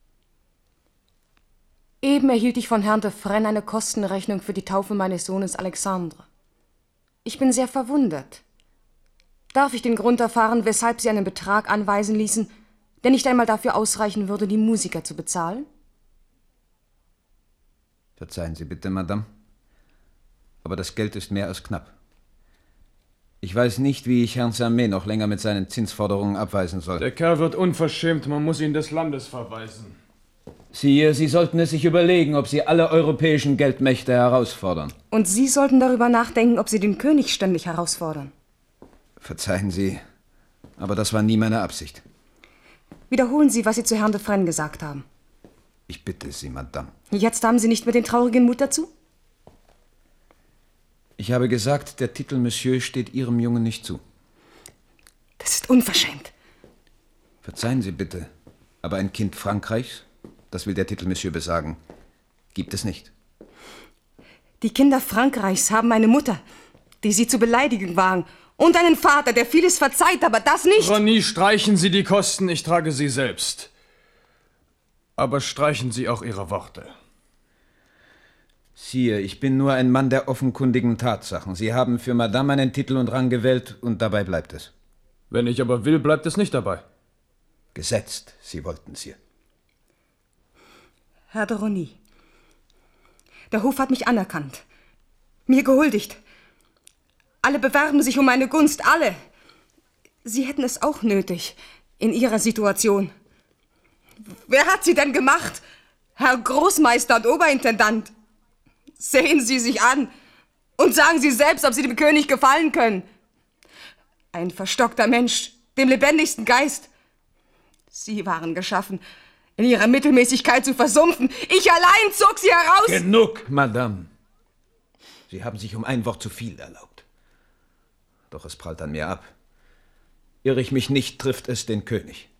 Eben erhielt ich von Herrn de Fresne eine Kostenrechnung für die Taufe meines Sohnes Alexandre. Ich bin sehr verwundert. Darf ich den Grund erfahren, weshalb Sie einen Betrag anweisen ließen, der nicht einmal dafür ausreichen würde, die Musiker zu bezahlen? Verzeihen Sie bitte, Madame, aber das Geld ist mehr als knapp. Ich weiß nicht, wie ich Herrn Samet noch länger mit seinen Zinsforderungen abweisen soll. Der Kerl wird unverschämt, man muss ihn des Landes verweisen. Sie sollten es sich überlegen, ob Sie alle europäischen Geldmächte herausfordern. Und Sie sollten darüber nachdenken, ob Sie den König ständig herausfordern. Verzeihen Sie, aber das war nie meine Absicht. Wiederholen Sie, was Sie zu Herrn de Fresne gesagt haben. Ich bitte Sie, Madame. Jetzt haben Sie nicht mehr den traurigen Mut dazu? Ich habe gesagt, der Titel Monsieur steht Ihrem Jungen nicht zu. Das ist unverschämt. Verzeihen Sie bitte, aber ein Kind Frankreichs, das will der Titel Monsieur besagen, gibt es nicht. Die Kinder Frankreichs haben eine Mutter, die sie zu beleidigen wagen, und einen Vater, der vieles verzeiht, aber das nicht. Ronny, streichen Sie die Kosten, ich trage sie selbst. Aber streichen Sie auch Ihre Worte. Sire, ich bin nur ein Mann der offenkundigen Tatsachen. Sie haben für Madame einen Titel und Rang gewählt und dabei bleibt es. Wenn ich aber will, bleibt es nicht dabei. Gesetzt, Sie wollten, Sire. Herr de Rosny, der Hof hat mich anerkannt, mir gehuldigt. Alle bewerben sich um meine Gunst, alle. Sie hätten es auch nötig, in Ihrer Situation. Wer hat Sie denn gemacht? Herr Großmeister und Oberintendant. Sehen Sie sich an und sagen Sie selbst, ob Sie dem König gefallen können. Ein verstockter Mensch, dem lebendigsten Geist. Sie waren geschaffen, in Ihrer Mittelmäßigkeit zu versumpfen. Ich allein zog Sie heraus. Genug, Madame. Sie haben sich um ein Wort zu viel erlaubt. Doch es prallt an mir ab. Irre ich mich nicht, trifft es den König.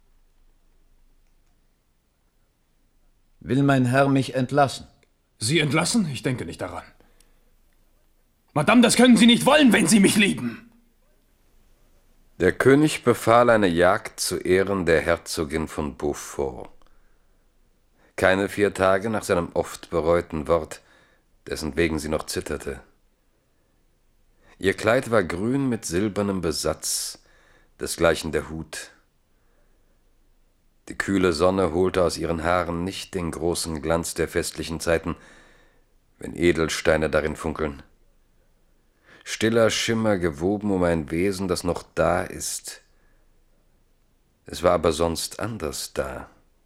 Will mein Herr mich entlassen? Sie entlassen? Ich denke nicht daran. Madame, das können Sie nicht wollen, wenn Sie mich lieben. Der König befahl eine Jagd zu Ehren der Herzogin von Beaufort. Keine 4 Tage nach seinem oft bereuten Wort, dessen wegen sie noch zitterte. Ihr Kleid war grün mit silbernem Besatz, desgleichen der Hut. Die kühle Sonne holte aus ihren Haaren nicht den großen Glanz der festlichen Zeiten, wenn Edelsteine darin funkeln. Stiller Schimmer gewoben um ein Wesen, das noch da ist. Es war aber sonst anders da.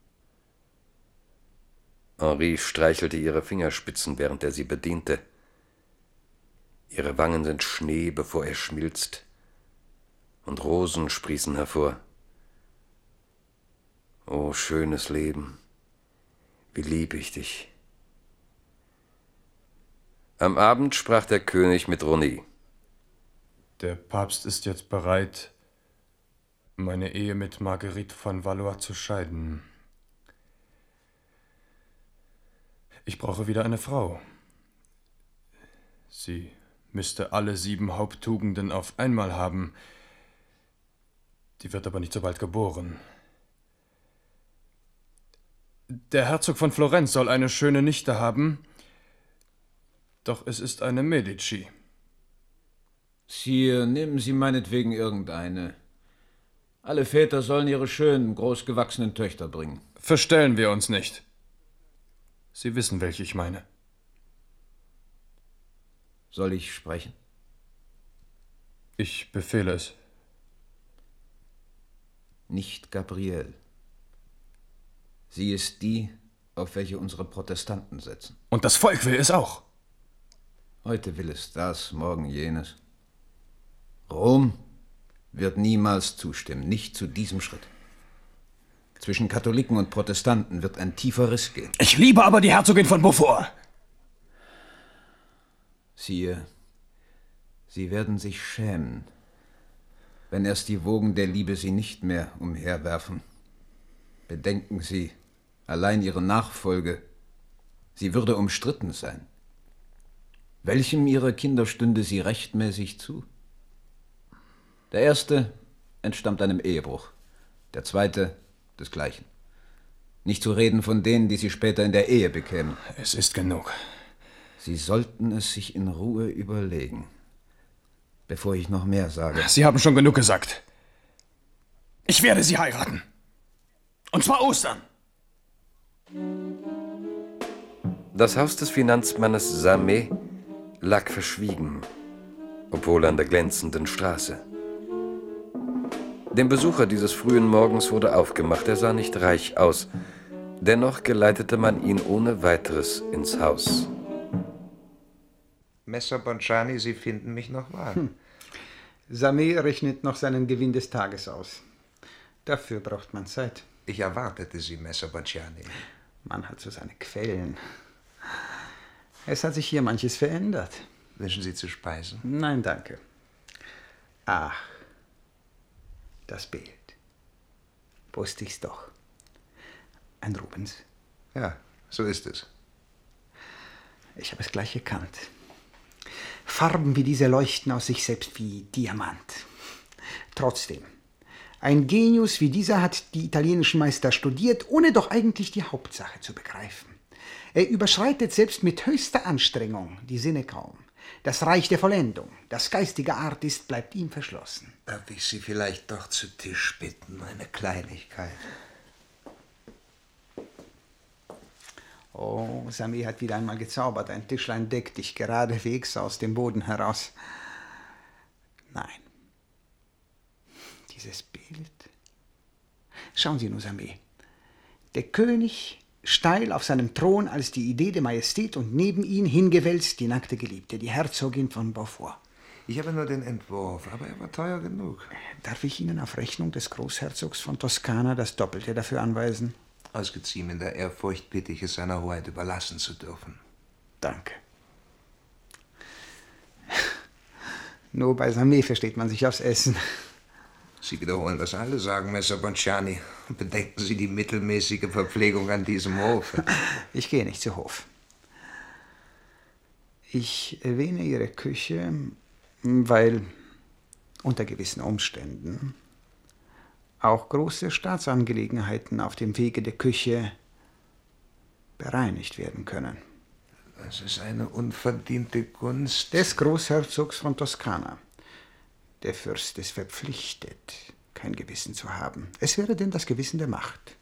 Henri streichelte ihre Fingerspitzen, während er sie bediente. Ihre Wangen sind Schnee, bevor er schmilzt, und Rosen sprießen hervor. O schönes Leben, wie lieb ich dich. Am Abend sprach der König mit Rosny. Der Papst ist jetzt bereit, meine Ehe mit Marguerite von Valois zu scheiden. Ich brauche wieder eine Frau. Sie müsste alle 7 Haupttugenden auf einmal haben. Die wird aber nicht so bald geboren. Der Herzog von Florenz soll eine schöne Nichte haben, doch es ist eine Medici. Sire, nehmen Sie meinetwegen irgendeine. Alle Väter sollen ihre schönen, großgewachsenen Töchter bringen. Verstellen wir uns nicht. Sie wissen, welche ich meine. Soll ich sprechen? Ich befehle es. Nicht Gabrielle. Sie ist die, auf welche unsere Protestanten setzen. Und das Volk will es auch. Heute will es das, morgen jenes. Rom wird niemals zustimmen, nicht zu diesem Schritt. Zwischen Katholiken und Protestanten wird ein tiefer Riss gehen. Ich liebe aber die Herzogin von Beaufort. Sire, Sie werden sich schämen, wenn erst die Wogen der Liebe Sie nicht mehr umherwerfen. Bedenken Sie, allein Ihre Nachfolge, sie würde umstritten sein. Welchem Ihrer Kinder stünde sie rechtmäßig zu? Der erste entstammt einem Ehebruch, der zweite desgleichen. Nicht zu reden von denen, die sie später in der Ehe bekämen. Es ist genug. Sie sollten es sich in Ruhe überlegen, bevor ich noch mehr sage. Sie haben schon genug gesagt. Ich werde sie heiraten. Und zwar Ostern. Das Haus des Finanzmannes Samet lag verschwiegen, obwohl an der glänzenden Straße. Dem Besucher dieses frühen Morgens wurde aufgemacht, er sah nicht reich aus. Dennoch geleitete man ihn ohne weiteres ins Haus. Messer Bonciani, Sie finden mich noch wahr. Samet rechnet noch seinen Gewinn des Tages aus. Dafür braucht man Zeit. Ich erwartete Sie, Messer Bonciani. Man hat so seine Quellen. Es hat sich hier manches verändert. Wünschen Sie zu speisen? Nein, danke. Ach, das Bild. Wusste ich's doch. Ein Rubens. Ja, so ist es. Ich habe es gleich erkannt. Farben wie diese leuchten aus sich selbst wie Diamant. Trotzdem, ein Genius wie dieser hat die italienischen Meister studiert, ohne doch eigentlich die Hauptsache zu begreifen. Er überschreitet selbst mit höchster Anstrengung die Sinne kaum. Das Reich der Vollendung, das geistige Artist bleibt ihm verschlossen. Darf ich Sie vielleicht doch zu Tisch bitten, eine Kleinigkeit? Oh, Samet hat wieder einmal gezaubert. Ein Tischlein deckt dich geradewegs aus dem Boden heraus. Nein. Dieses Bild. Schauen Sie nur, Samet. Der König steil auf seinem Thron als die Idee der Majestät und neben ihn hingewälzt die nackte Geliebte, die Herzogin von Beaufort. Ich habe nur den Entwurf, aber er war teuer genug. Darf ich Ihnen auf Rechnung des Großherzogs von Toskana das Doppelte dafür anweisen? Aus geziemender Ehrfurcht bitte ich es seiner Hoheit überlassen zu dürfen. Danke. Nur bei Samet versteht man sich aufs Essen. Sie wiederholen, was alle sagen, Messer Bonciani. Bedenken Sie die mittelmäßige Verpflegung an diesem Hof. Ich gehe nicht zu Hof. Ich erwähne Ihre Küche, weil unter gewissen Umständen auch große Staatsangelegenheiten auf dem Wege der Küche bereinigt werden können. Das ist eine unverdiente Gunst des Großherzogs von Toskana. Der Fürst ist verpflichtet, kein Gewissen zu haben. Es wäre denn das Gewissen der Macht.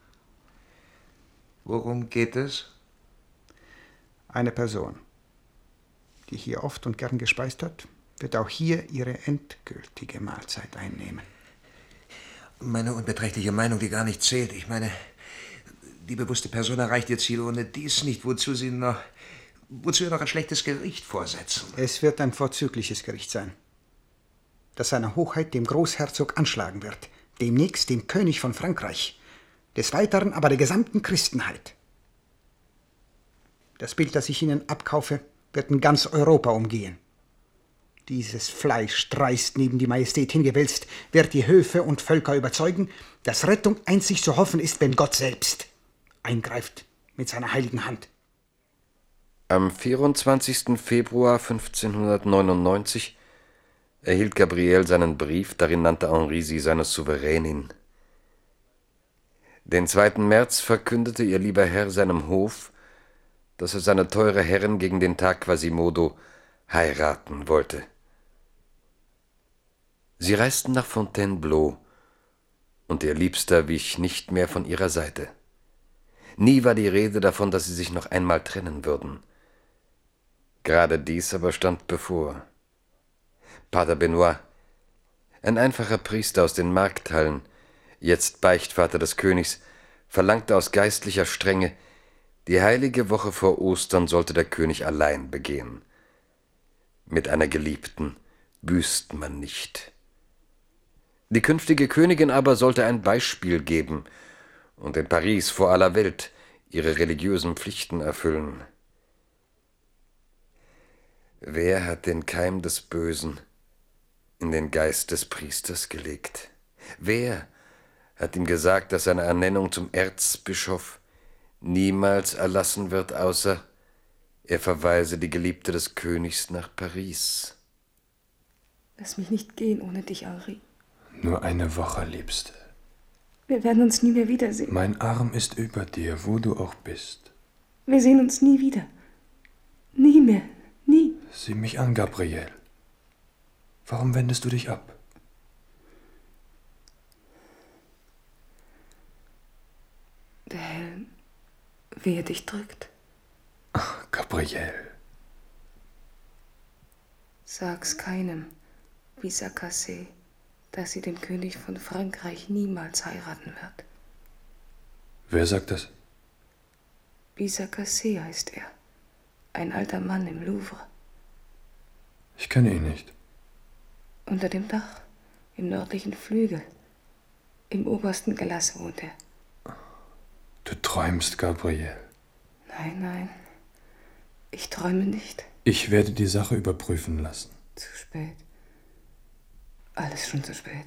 Worum geht es? Eine Person, die hier oft und gern gespeist hat, wird auch hier ihre endgültige Mahlzeit einnehmen. Meine unbeträchtliche Meinung, die gar nicht zählt. Ich meine, die bewusste Person erreicht ihr Ziel ohne dies nicht. Wozu ihr noch ein schlechtes Gericht vorsetzen? Es wird ein vorzügliches Gericht sein, das seiner Hoheit dem Großherzog anschlagen wird, demnächst dem König von Frankreich, des Weiteren aber der gesamten Christenheit. Das Bild, das ich Ihnen abkaufe, wird in ganz Europa umgehen. Dieses Fleisch, dreist neben die Majestät hingewälzt, wird die Höfe und Völker überzeugen, dass Rettung einzig zu hoffen ist, wenn Gott selbst eingreift mit seiner heiligen Hand. Am 24. Februar 1599 erhielt Gabrielle seinen Brief, darin nannte Henri sie seine Souveränin. Den 2. März verkündete ihr lieber Herr seinem Hof, dass er seine teure Herrin gegen den Tag Quasimodo heiraten wollte. Sie reisten nach Fontainebleau, und ihr Liebster wich nicht mehr von ihrer Seite. Nie war die Rede davon, dass sie sich noch einmal trennen würden. Gerade dies aber stand bevor. Pater Benoit, ein einfacher Priester aus den Markthallen, jetzt Beichtvater des Königs, verlangte aus geistlicher Strenge, die heilige Woche vor Ostern sollte der König allein begehen. Mit einer Geliebten büßt man nicht. Die künftige Königin aber sollte ein Beispiel geben und in Paris vor aller Welt ihre religiösen Pflichten erfüllen. Wer hat den Keim des Bösen in den Geist des Priesters gelegt? Wer hat ihm gesagt, dass seine Ernennung zum Erzbischof niemals erlassen wird, außer er verweise die Geliebte des Königs nach Paris? Lass mich nicht gehen ohne dich, Henri. Nur eine Woche, Liebste. Wir werden uns nie mehr wiedersehen. Mein Arm ist über dir, wo du auch bist. Wir sehen uns nie wieder. Nie mehr. Nie. Sieh mich an, Gabrielle. Warum wendest du dich ab? Der Helm, wie er dich drückt. Ach, Gabrielle. Sag's keinem, Bisaccassé, dass sie den König von Frankreich niemals heiraten wird. Wer sagt das? Bisaccassé heißt er. Ein alter Mann im Louvre. Ich kenne ihn nicht. Unter dem Dach, im nördlichen Flügel. Im obersten Gelass wohnt er. Du träumst, Gabrielle. Nein, nein. Ich träume nicht. Ich werde die Sache überprüfen lassen. Zu spät. Alles schon zu spät.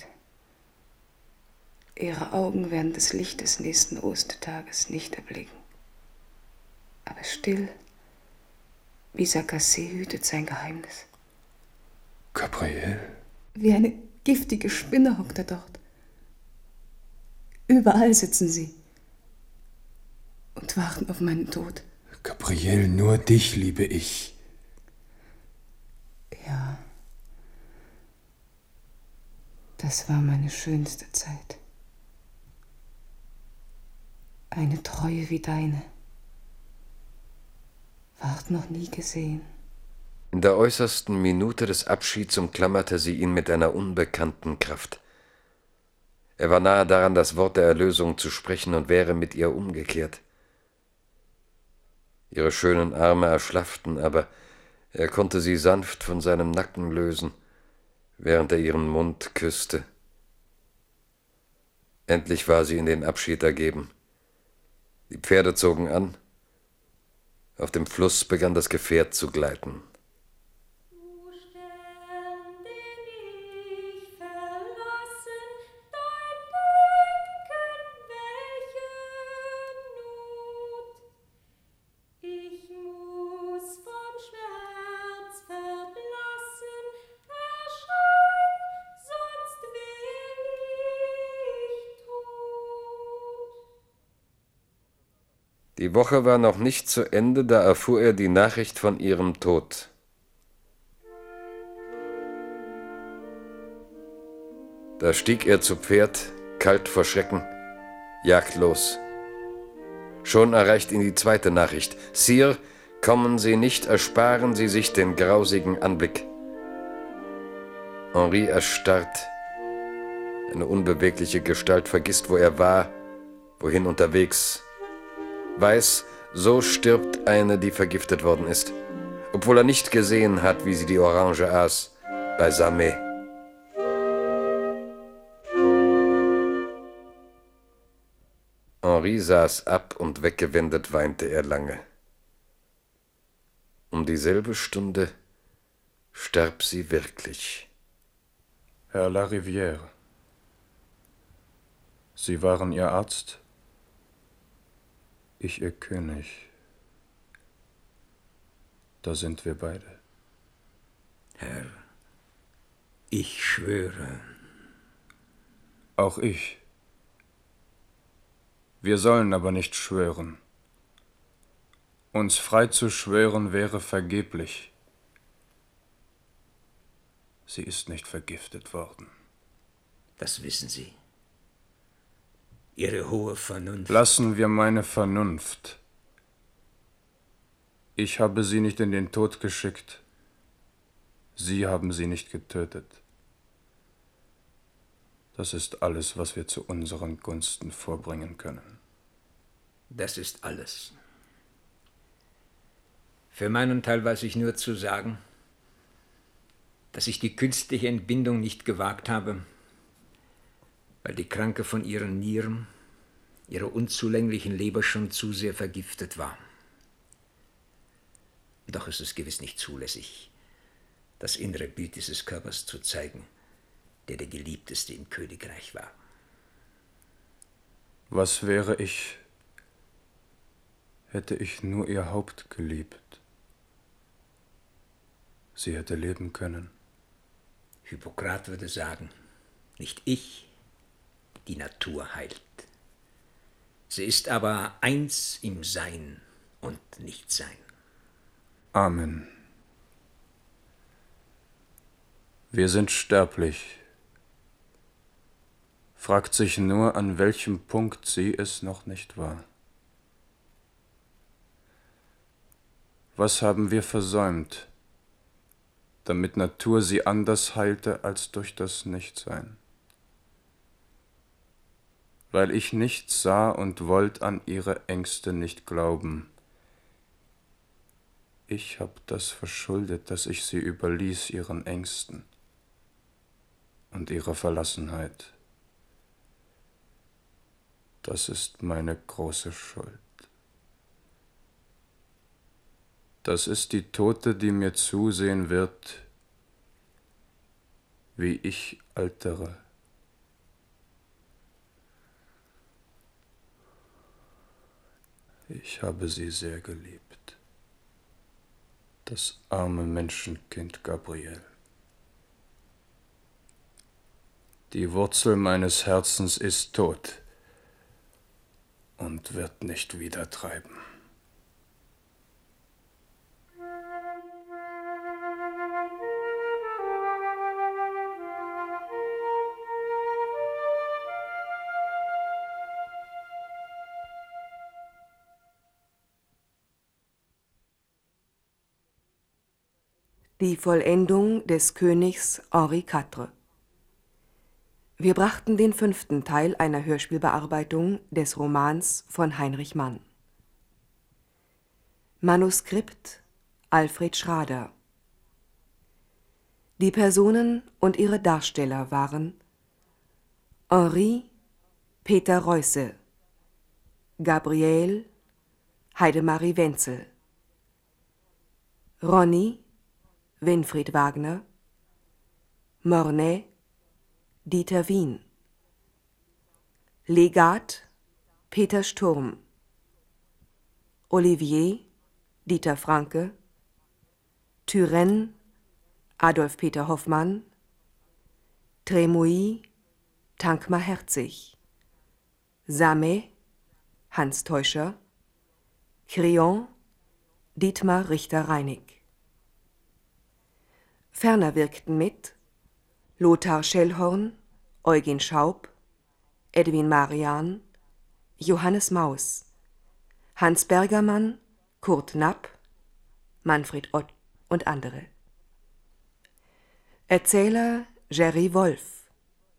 Ihre Augen werden das Licht des nächsten Ostertages nicht erblicken. Aber still, Bisaccassé hütet sein Geheimnis. Gabrielle? Wie eine giftige Spinne hockt er dort. Überall sitzen sie und warten auf meinen Tod. Gabrielle, nur dich liebe ich. Ja. Das war meine schönste Zeit. Eine Treue wie deine. Ward noch nie gesehen. In der äußersten Minute des Abschieds umklammerte sie ihn mit einer unbekannten Kraft. Er war nahe daran, das Wort der Erlösung zu sprechen und wäre mit ihr umgekehrt. Ihre schönen Arme erschlafften, aber er konnte sie sanft von seinem Nacken lösen, während er ihren Mund küsste. Endlich war sie in den Abschied ergeben. Die Pferde zogen an. Auf dem Fluss begann das Gefährt zu gleiten. Die Woche war noch nicht zu Ende, da erfuhr er die Nachricht von ihrem Tod. Da stieg er zu Pferd, kalt vor Schrecken, jagdlos. Schon erreicht ihn die zweite Nachricht. Sire, kommen Sie nicht, ersparen Sie sich den grausigen Anblick. Henri erstarrt. Eine unbewegliche Gestalt vergisst, wo er war, wohin unterwegs. Weiß, so stirbt eine, die vergiftet worden ist, obwohl er nicht gesehen hat, wie sie die Orange aß, bei Samé. Henri saß ab und weggewendet weinte er lange. Um dieselbe Stunde starb sie wirklich. Herr Larivière, Sie waren Ihr Arzt? Ich Ihr König. Da sind wir beide. Herr, ich schwöre. Auch ich. Wir sollen aber nicht schwören. Uns frei zu schwören wäre vergeblich. Sie ist nicht vergiftet worden. Das wissen Sie. Ihre hohe Vernunft. Lassen wir meine Vernunft. Ich habe sie nicht in den Tod geschickt. Sie haben sie nicht getötet. Das ist alles, was wir zu unseren Gunsten vorbringen können. Das ist alles. Für meinen Teil weiß ich nur zu sagen, dass ich die künstliche Entbindung nicht gewagt habe, weil die Kranke von ihren Nieren, ihrer unzulänglichen Leber schon zu sehr vergiftet war. Doch ist es gewiss nicht zulässig, das innere Bild dieses Körpers zu zeigen, der der Geliebteste im Königreich war. Was wäre ich, hätte ich nur ihr Haupt geliebt? Sie hätte leben können. Hippokrat würde sagen, nicht ich, die Natur heilt. Sie ist aber eins im Sein und Nichtsein. Amen. Wir sind sterblich. Fragt sich nur, an welchem Punkt sie es noch nicht war. Was haben wir versäumt, damit Natur sie anders heilte als durch das Nichtsein? Weil ich nichts sah und wollt an ihre Ängste nicht glauben. Ich hab das verschuldet, dass ich sie überließ ihren Ängsten und ihrer Verlassenheit. Das ist meine große Schuld. Das ist die Tote, die mir zusehen wird, wie ich altere. Ich habe sie sehr geliebt. Das arme Menschenkind Gabriel. Die Wurzel meines Herzens ist tot und wird nicht wieder treiben. Die Vollendung des Königs Henri IV. Wir brachten den 5. Teil einer Hörspielbearbeitung des Romans von Heinrich Mann. Manuskript Alfred Schrader. Die Personen und ihre Darsteller waren Henri Peter Reusse, Gabriele Heidemarie Wenzel, Ronny Winfried Wagner, Mornay Dieter Wien, Legat Peter Sturm, Olivier Dieter Franke, Turenne Adolf Peter Hoffmann, Tremouille Tankmar Herzig, Samet Hans Teuscher, Crillon Dietmar Richter-Reinig. Ferner wirkten mit Lothar Schellhorn, Eugen Schaub, Edwin Marian, Johannes Maus, Hans Bergermann, Kurt Napp, Manfred Ott und andere. Erzähler Jerry Wolf.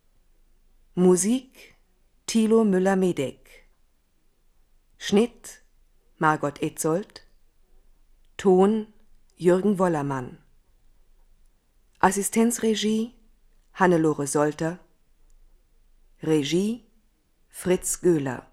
Musik Thilo Müller-Medeck. Schnitt Margot Etzold. Ton Jürgen Wollermann. Assistenzregie Hannelore Solter. Regie Fritz Göhler.